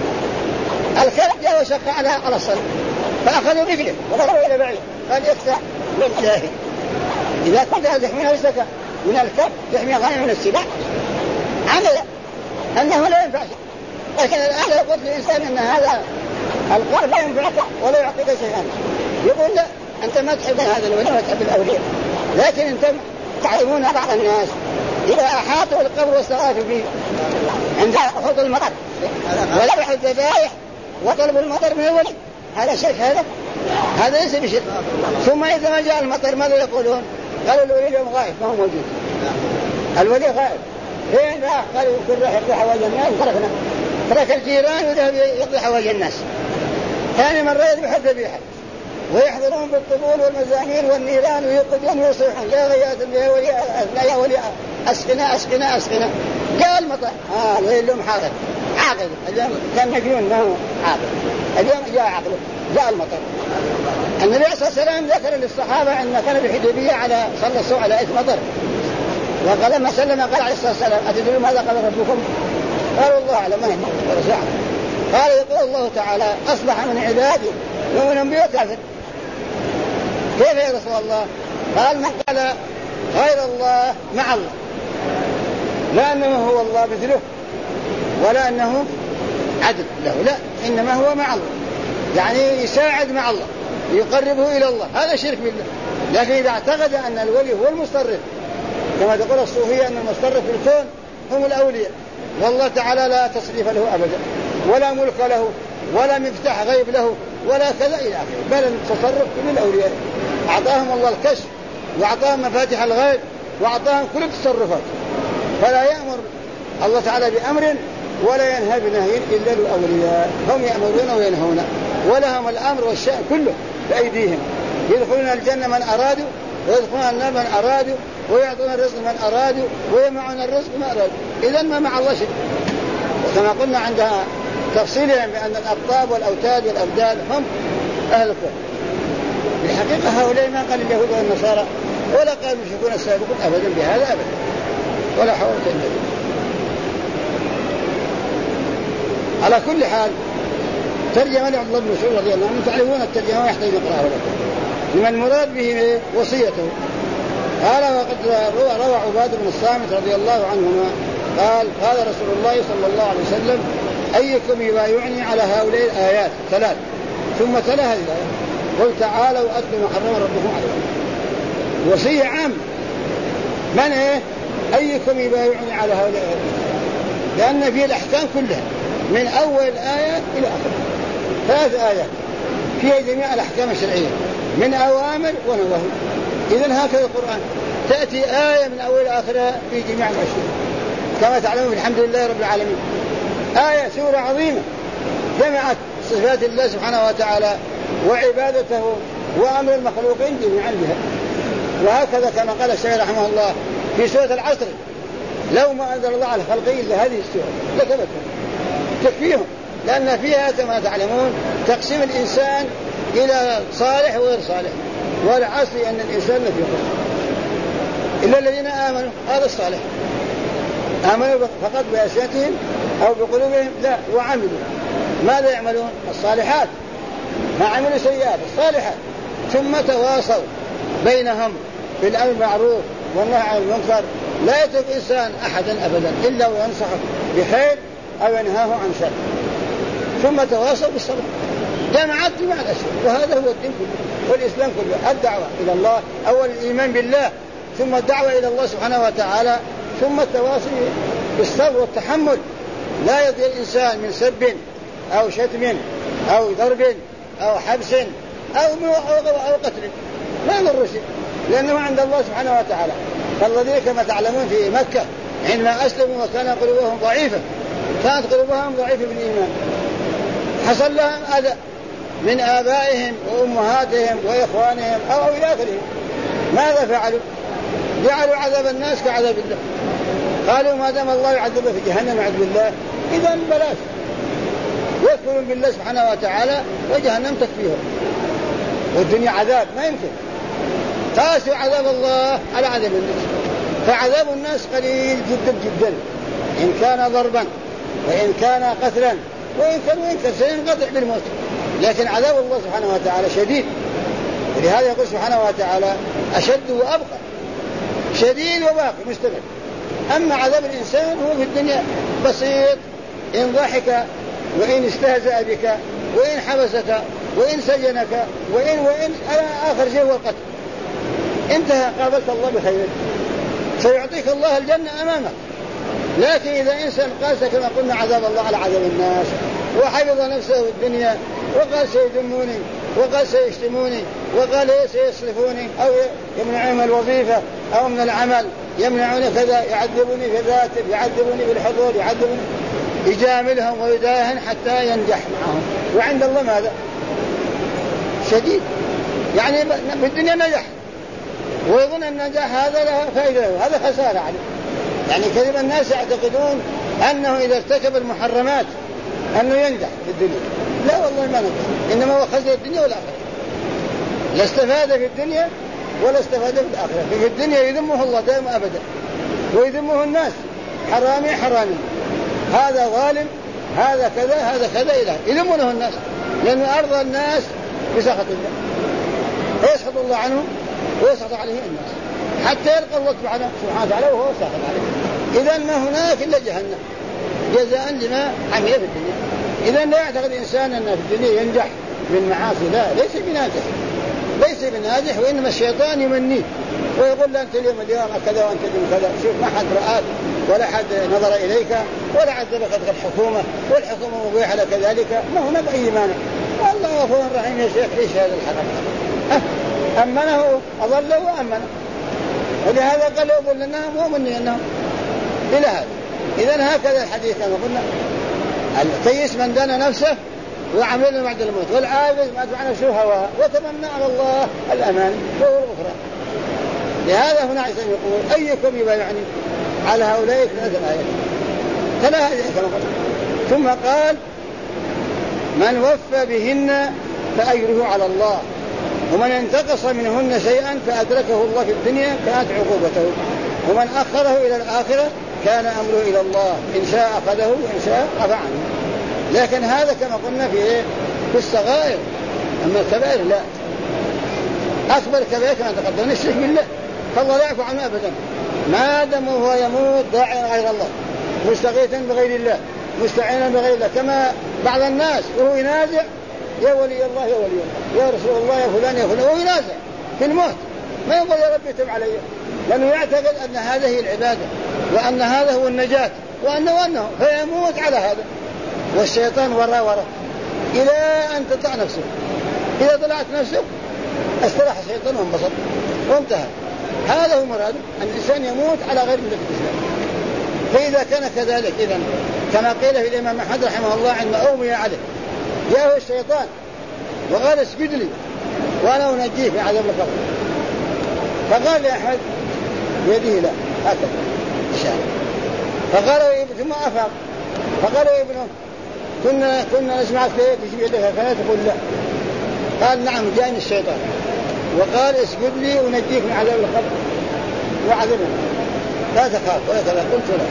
الكلب جاء وشق على الصنم فأخذوا رجله وضربوا إلى بعيد قال يخشى من إلهي. إذا كنت تحمي نفسك من الكلب تحمي الغنم من السباع عمل أنه لا ينفع شيء. لكن الآن لو قلت للإنسان أن هذا القرب لا ينفعك ولا يعطيك شيئا يقول لا أنت ما تحب هذا الولي ولا تحب الأولياء، لكن أنت تعلمون بعض الناس إذا أحاطوا القبر واستغاثوا فيه عند حوض المطر وذبح الذبائح وطلبوا المطر من الولي، هذا شرك، هذا ليس بشرك. ثم إذا ما جاء المطر ماذا يقولون؟ قالوا الولي اليوم غائب، ما هو موجود، الولي غائب. فين راح؟ قالوا يمكن راح يقضي حوائج الناس، وتركنا، ترك الجيران وذهب يقضي حوائج الناس. ثاني مرة يذبح الذبيحة ويحضرون بالطبول والمزامير والنيران ويقضون ويصيحون يا غياث يا ولي أسقنا أسقنا أسقنا. جاء المطر، الولي اليوم حاضر عاقل، اليوم كان مجنون ما هو عاقل، اليوم جاء عقله، جاء المطر. النبي صلى الله عليه وسلم ذكر للصحابة أن كان بالحديبية على صلى الصبح على إثم مطر، وقال لما سلم قال عليه الصلاة والسلام أتدرون ماذا قال ربكم؟ قالوا الله أعلم ما هي. قال يقول الله تعالى أصبح من عبادي ومن به كافر. كيف يا رسول الله؟ قال من قال غير الله مع الله، لا أنه هو الله مثله ولا أنه عدل له، لا، إنما هو مع الله، يعني يساعد مع الله يقربه إلى الله، هذا شرك بالله. لكن إذا اعتقد أن الولي هو المصرف كما تقول الصوفية أن المصرف في الكون هم الأولياء، والله تعالى لا تصريف له أبدا ولا ملك له ولا مفتاح غيب له ولا كذا إلى آخره، بل التصرف للأولياء، أعطاهم الله الكشف وأعطاهم مفاتيح الغيب وأعطاهم كل التصرفات، فلا يأمر الله تعالى بأمر ولا ينهى بنهي إلا الأولياء، هم يأمرون وينهون ولهم الأمر والشأن كله بأيديهم، يدخلون الجنة من أرادوا ويدخلون النار من أرادوا ويعطون الرزق من أرادوا ويمنعون الرزق ما أرادوا. إذن ما مع الله شيء. وكما قلنا عندها تفصيلهم بأن الأقطاب والأوتاد والأبدال هم أهل الكون. بالحقيقة هؤلاء ما قال اليهود والنصارى ولا قال المشركون السابقون أبدا بهذا أبدا، ولا حول ولا قوة. على كل حال ترجمة لعبد الله بن مسعود رضي الله عنه، تعلمون الترجمة يحتاج يقرأه لكم، لمن المراد به وصيته. قال وقد روى عبادة بن الصامت رضي الله عنهما قال رسول الله صلى الله عليه وسلم أيكم يبايعني على هؤلاء الآيات 3، ثم تلا هذه الآيات قل تعالوا أتلوا ما حرم ربكم عليكم. وصية عام، من أيكم يبايعني على هؤلاء الآيات، لأن فيه الأحكام كلها من أول الآية إلى آخر، 3 آيات فيها جميع الأحكام الشرعية من أوامر ونواهي. إذن هكذا القرآن تأتي آية من أول آخرها في جميع الأشياء كما تعلمون. الحمد لله رب العالمين، آية سورة عظيمة جمعت صفات الله سبحانه وتعالى وعبادته وأمر المخلوقين جميعا بها. وهكذا كما قال الشيخ رحمه الله في سورة العصر لو ما أنزل الله على خلقه إلا هذه السورة لكفتهم تكفيهم، لأن فيها كما تعلمون تقسيم الإنسان إلى صالح وغير صالح، والعصر أن الإنسان لفي خسر إلا الذين آمنوا، هذا الصالح، آمنوا فقط بأسياتهم أو بقلوبهم، لا، وعملوا ماذا يعملون؟ الصالحات، ما عملوا سيئات، الصالحات، ثم تواصوا بينهم بالأمر بالمعروف والنهي عن المنكر. لا يترك إنسان أحدا أبدا إلا وينصحه بخير أو ينهاه عن شر، ثم تواصوا بالصبر. جمعت مع الأشياء، وهذا هو الدين كله والإسلام كله، الدعوة إلى الله، أول الإيمان بالله، ثم الدعوة إلى الله سبحانه وتعالى، ثم التواصي بالصبر والتحمل. لا يضيع الإنسان من سب أو شتم أو ضرب أو حبس أو قتل، لا يضر شيء، لأنه عند الله سبحانه وتعالى. فالذين كما تعلمون في مكة عندما أسلموا وكان قلوبهم ضعيفة، كانت قلوبهم ضعيفة بالإيمان، حصل لهم أذى من آبائهم وأمهاتهم وإخوانهم أو إلى آخره، ماذا فعلوا؟ جعلوا عذاب الناس كعذاب الله، قالوا ما دام الله يعذب في جهنم عذب الله إذن بلاش، يكفرون بالله سبحانه وتعالى وجهنم تكفيهم، والدنيا عذاب ما يمكن. قاسوا عذاب الله على عذاب الناس، فعذاب الناس قليل جدا جدا، إن كان ضربا وإن كان قتلا وإن كان سينقطع بالموت، لكن عذاب الله سبحانه وتعالى شديد. ولهذا يقول سبحانه وتعالى أشد وأبقى، شديد وباقي مستمر. أما عذاب الإنسان هو في الدنيا بسيط، إن ضحك وإن استهزأ بك وإن حبسك وإن سجنك وإن على آخر شيء هو القتل، انتهى، قابلت الله بخير. سيعطيك الله الجنة أمامك. لكن إذا إنسان قاس كما قلنا عذاب الله على عذاب الناس، وحفظ نفسه في الدنيا وقال سيذموني وقال سيشتموني وقال سيصرفوني أو يمنعون من الوظيفة أو من العمل، يمنعوني كذا، يعذبوني في ذاته، يعذبوني بالحضور، يعذبوني، يجاملهم ويداهن حتى ينجح معهم. وعند الله ماذا؟ شديد. يعني بالدنيا نجح ويظن أن النجاح هذا له فائدة، هذا خسارة عليه. يعني كثير الناس يعتقدون أنه إذا ارتكب المحرمات أنه ينجح في الدنيا. لا والله ما نجح، إنما هو خسر الدنيا والآخرة. لا استفاد في الدنيا ولا استفاد في الآخرة. في الدنيا يذمه الله دائما أبدا ويذمه الناس، حرامي حرامي، هذا ظالم، هذا كذا، هذا كذا، إله يذمونه الناس، لأنه أرضى الناس بسخط الله، فيسخط الله عنه ويسخط عليه الناس حتى يلقى الله سبحانه وتعالى وهو ساخط عليه. إذا ما هناك إلا جهنم جزاء لما عمل في الدنيا. إذا لا يعتقد إنسان أن في الدنيا ينجح من معاصي، لا، ليس بناجح، ليس بناجح، وإنما الشيطان يمنيه ويقول لا أنت اليوم كذا وأنت اليوم كذا، شوف ما حد رآك ولا حد نظر إليك ولا عذبك الحكومة والحكومة مبيحة لك ذلك، ما هناك أي مانع. والله غفور رحيم يا شيخ، ليش هذا الحرام؟ أمنه أضله وأمنه، ولهذا قال يقول لنا مؤمنين أنه إلى هذا. إذن هكذا الحديث كما قلنا، الكيس من دان نفسه وعمل بعد الموت، والعاجز ما دعا نفسه هواه وتمنى على الله الأمان وهو الغفران. لهذا هنا عيسى يقول أيكم يبايعني على هؤلاء ثلاث آيات كما قلنا. ثم قال من وفى بهن فأجره على الله، ومن انتقص منهن شيئا فأدركه الله في الدنيا كانت عقوبته، ومن أخره إلى الآخرة كان أمره إلى الله، إن شاء أخذه وإن شاء عفى عنه. لكن هذا كما قلنا في الصغائر، أما الكبائر لا. أكبر الكبائر كما تقدم الشرك بالله، فالله لا يعفو عنه أبدا ما دام هو يموت داعيا غير الله، مستغيثا بغير الله، مستعينا بغير الله، كما بعض الناس وهو ينازع يا ولي الله يا ولي الله يا رسول الله يا فلان يا فلان، وهو ينازع في الموت، ما يقول يا رب تب علي، لأنه يعتقد أن هذه هي العبادة وأن هذا هو النجاة وأنه فيموت على هذا. والشيطان وراء إلى أن تطلع نفسه، إذا طلعت نفسه استراح الشيطان وانبسط وانتهى. هذا هو مراد أن الإنسان يموت على غير ملة الإسلام. فإذا كان كذلك إذن كما قيل في الإمام أحمد رحمه الله عندما أومي عليه جاءه الشيطان وقال اسجد لي وأنا أنجيه في عذاب القبر، فقال لأحمد بيده لا هكذا إشارة، فقال ثم أفاق فقال يا ابنه كنا نسمعك في يدك هكذا تقول لا، قال نعم جاءني الشيطان وقال اسجد لي ونجيك من عذاب القبر وعذابنا لا تخاف ولا كذا، قلت له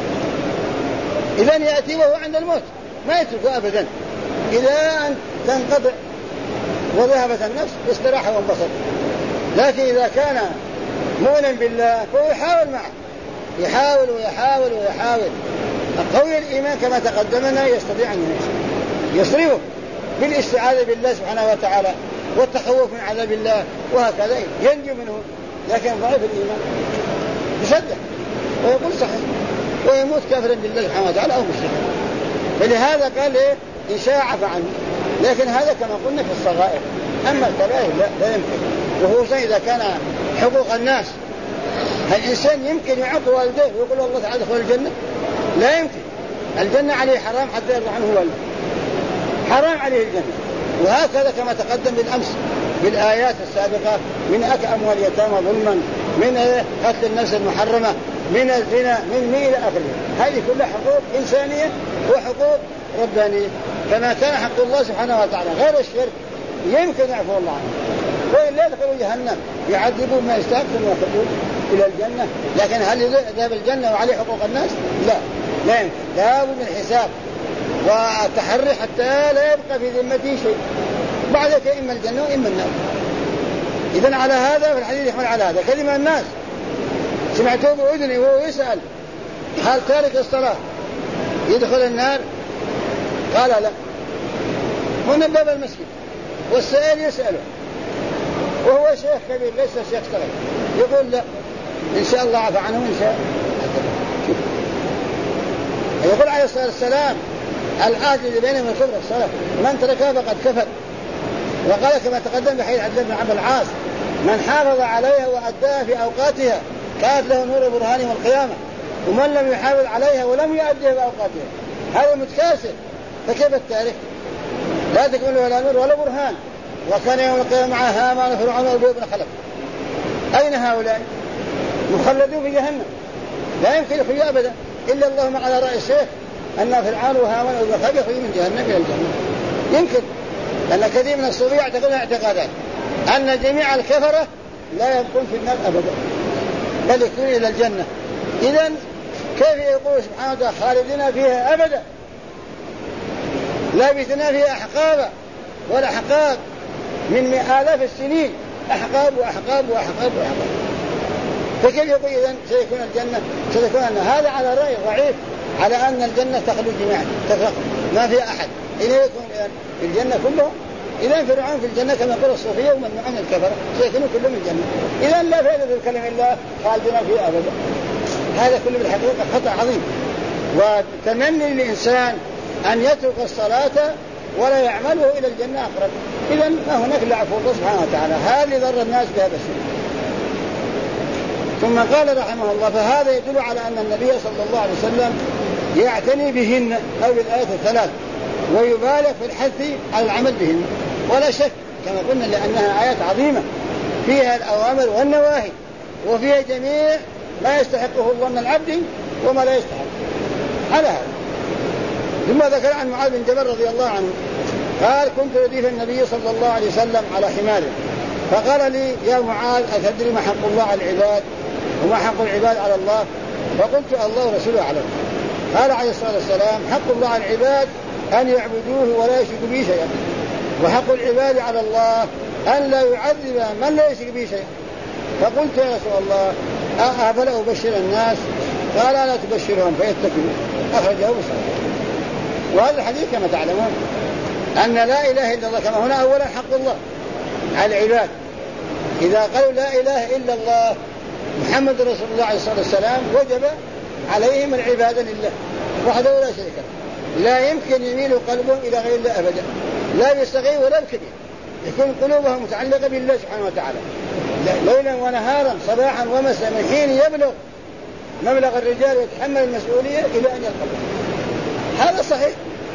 إذن يأتي وهو عند الموت ما يتركه أبدا إلى أن تنقطع وذهبت النفس استراح وانبسط. لكن إذا كان مؤمنا بالله فهو يحاول معه، يحاول ويحاول ويحاول. قوي الإيمان كما تقدمنا يستطيع أن يصرفه بالاستعاذة بالله سبحانه وتعالى والتخوف من عذاب الله وهكذا ينجو منه. لكن ضعيف الإيمان يصدق ويقول صحيح ويموت كافرا بالله سبحانه وتعالى أو مشركا. فلهذا قال إن شاء عفى عنه. لكن هذا كما قلنا في الصغائر، أما الكبائر لا يمكن. وخصوصا إذا كان حقوق الناس، الإنسان يمكن يعق والديه ويقول الله تعالى ادخل الجنة؟ لا يمكن. الجنة عليه حرام حتى يرضى عنه والده، حرام عليه الجنة. وهكذا كما تقدم بالأمس بالآيات السابقة من أكل أموال اليتامى ظلما، من قتل النفس المحرمة، من الزنا، من إلى آخره. هذه كلها حقوق إنسانية وحقوق ربانية. كما كان حق الله سبحانه وتعالى غير الشرك يمكن يعفو الله عنه، وإلا يدخلوا جهنم يعذبوا ما يستحقون ويخرجون إلى الجنة. لكن هل يذهب الجنة وعليه حقوق الناس؟ لا يمكن. لا بد من الحساب والتحري حتى لا يبقى في ذمته شيء، بعدك إما الجنة وإما النار. إذن على هذا في الحديث يحمل على هذا. كلمة الناس سمعته بأذني وهو يسأل هل تارك الصلاة يدخل النار؟ قال لا. هنا باب المسجد والسائل يسأله وهو شيخ كبير ليس شيخ صغير، يقول لا إن شاء الله عفى عنه وإن شاء. يقول عليه الصلاة والسلام العهد الذي بينهم الكفر والصلاة من تركها فقد كفر. وقال كما تقدم بحديث عبد الله بن عمرو العاص من حافظ عليها وأداها في أوقاتها كانت له نور برهان يوم القيامة ومن لم يحافظ عليها ولم يؤديها في أوقاتها هذا متكاسل. فكيف التاريخ لا تكون له لا نور ولا برهان. وكان يوم القيامة مع هامان وفرعون وأبي بن خلف. أين هؤلاء؟ مخلدون في جهنم لا يمكن يخرجوا أبدا إلا اللهم على رأي الشيخ أن فرعون وهامان وأبي بن خلف يخرجوا من جهنم إلى الجنة. يمكن لأن كثير من الصوفية يعتقدون اعتقادات أن جميع الكفرة لا يبقون في النار أبدا بل يكون إلى الجنة. إذن كيف يقول سبحانه وتعالى خالدنا فيها أبدا لابثنا فيها أحقابا والأحقاب من آلاف السنين أحقاب وأحقاب وأحقاب وأحقاب. فكيف يقول إذن سيكون الجنة ستكون أن هذا على رأي ضعيف على أن الجنة تخلو جميعا تفرق ما فيها أحد إذا يكون في الجنة كلهم. إذن فرعون في الجنة كما يقول الصوفية ومن معهم الكفرة سيكونوا كلهم في الجنة. إذن لا فائدة في الكلام إلا خالدنا فيها أبدا. هذا كله بالحقيقة خطأ عظيم. وتمني الإنسان أن يترك الصلاة ولا يعمله إلى الجنة أقرب. إذن ما هناك إلا عفو الله سبحانه وتعالى هذا ضر الناس بهذا الشيء. ثم قال رحمه الله فهذا يدل على أن النبي صلى الله عليه وسلم يعتني بهن أو بالآيات الثلاث ويبالغ في الحث على العمل بهن ولا شك كما قلنا لأنها آيات عظيمة فيها الأوامر والنواهي وفيها جميع ما يستحقه الله من العبد وما لا يستحق. على هذا ثم ذكر عن معاذ بن جبل رضي الله عنه قال كنت رديف النبي صلى الله عليه وسلم على حماره فقال لي يا معاذ أتدري ما حق الله على العباد وما حق العباد على الله؟ فقلت الله ورسوله أعلم. قال عليه الصلاة والسلام حق الله على العباد أن يعبدوه ولا يشركوا به شيئا وحق العباد على الله أن لا يعذب من لا يشرك به شيئا. فقلت يا رسول الله أفلا أبشر الناس؟ قال لا تبشرهم فيتكلوا. أخرجه مسلم. وهذا الحديث كما تعلمون أن لا إله إلا الله كما هنا أولا حق الله على العباد إذا قالوا لا إله إلا الله محمد رسول الله عليه الصلاة والسلام وجب عليهم العبادة لله وحده لا شريك له. لا يمكن يميل قلبهم إلى غير الله أبدا لا بالصغير ولا بالكبير يكون قلوبهم متعلقة بالله سبحانه وتعالى ليلا ونهارا صباحا ومساء من حين يبلغ مبلغ الرجال ويتحمل المسؤولية إلى أن يلقى الله. هذا صحيح.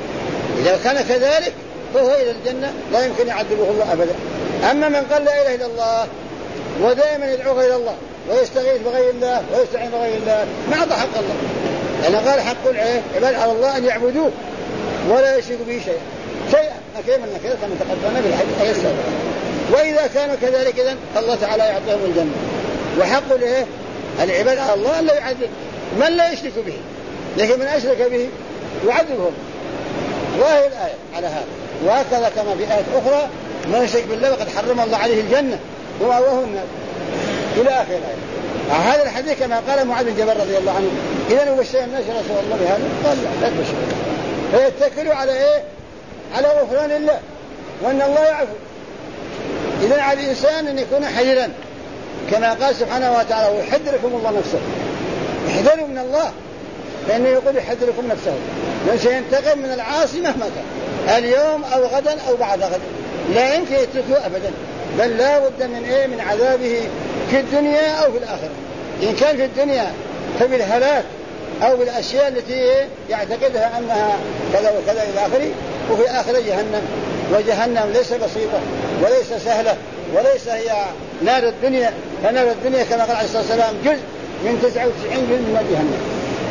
إذا كان كذلك فهو إلى الجنة لا يمكن يعذبه الله أبدا. أما من قال لا إله إلا الله ودائما يدعو غير الله ويستغيث بغير الله ويستعين بغير الله ما أعطى حق الله لأن قال حق العباد على الله أن يعبدوه ولا يشركوا به شيئا كما كما تقدمنا بالحديث السابق. وإذا كانوا كذلك إذن الله تعالى يعطيهم الجنة. وحق العباد على الله أن لا يعذب من لا يشرك به لكن من أشرك به يعذبهم. وهي الآية على هذا. وهكذا كما في آية أخرى من يشرك بالله وقد حرم الله عليه الجنة ومأواه النار إلى آخر الآية. هذا الحديث كما قال معاذ بن جبل رضي الله عنه إذا نبشر الناس يا رسول الله بهذا؟ قال لا تبشر فيتكلوا على إيه؟ على غفران الله وأن الله يعفو. إذا على الإنسان أن يكون حذرا كما قال سبحانه وتعالى ويحذركم الله نفسه. احذروا من الله لأنه يقول يحذركم نفسه لأنه سينتقم من العاصي مهما كان اليوم أو غدا أو بعد غد لا يمكن يتركه أبدا بل لا بد من عذابه في الدنيا أو في الآخرة. إن كان في الدنيا فبالهلاك أو بالأشياء التي يعتقدها أنها كذا وكذا إلى آخره وفي الآخرة جهنم. وجهنم ليس بسيطة وليس سهلة وليس هي نار الدنيا. فنار الدنيا كما قال عليه الصلاة والسلام جزء من 99 جزء من جهنم.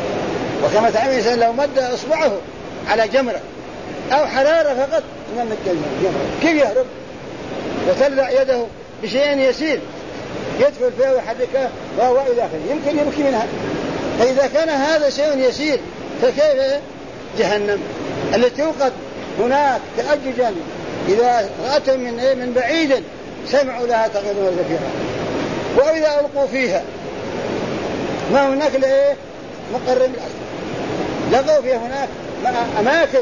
وكما تعلم الإنسان لو مد أصبعه على جمرة أو حرارة فقط من الجمرة كيف يهرب وتلدع يده بشيء يسير يدخل فيه ويحركه وهو إلى آخره يمكن يبكي منها. فإذا كان هذا شيء يسير فكيف جهنم التي توقد هناك تأججا إذا رأتهم من بعيد سمعوا لها تغيظا وزفيرا. وإذا ألقوا فيها ما هناك مقر بالأسفل لقوا فيها هناك أماكن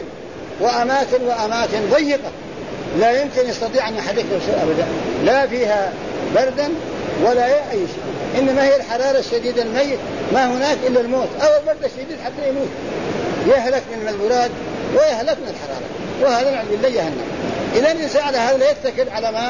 وأماكن ضيقة لا يمكن يستطيع أن يحرك نفسه أبدا لا فيها بردا ولا أي شيء إنما هي الحرارة الشديدة الميت، ما هناك إلا الموت أو البرد الشديد حتى يموت، يهلك من المذبورات ويهلك من الحرارة، وهذا نعم بالله جهنم. إذا الإنسان على هذا لا يتكل على ما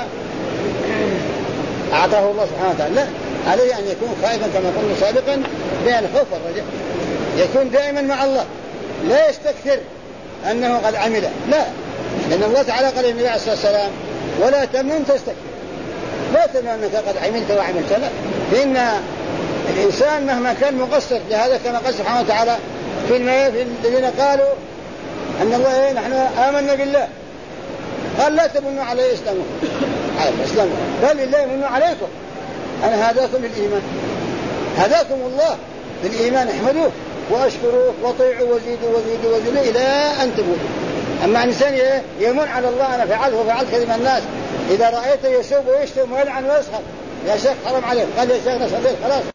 أعطاه الله سبحانه وتعالى، لا، عليه أن يكون خائفا كما قلنا سابقا بين الخوف والرجاء، يكون دائما مع الله، لا يستكثر أنه قد عمل، لا، لأن الله تعالى قال للنبي عليه الصلاة والسلام ولا تمنن تستكثر، لا تمنن أنك قد عملت وعملت، لا، فإن الإنسان مهما كان مقصر، لهذا كما قال سبحانه وتعالى في الذين قالوا أن الله نحن آمنا بالله، قال لا تمنوا علي إسلامكم بل الله يمن عليكم أن هداكم للإيمان، هداكم الله للإيمان، احمدوه وأشكروه وطيعوا وزيدوا إلى أن تموتوا. أما إنسان يمن على الله أنا فعلت وفعلت كلمة الناس، إذا رأيته يسوب ويشتم ويلعن ويسخر، يا شيخ حرام عليك، قال يا شيخ نصلي خلاص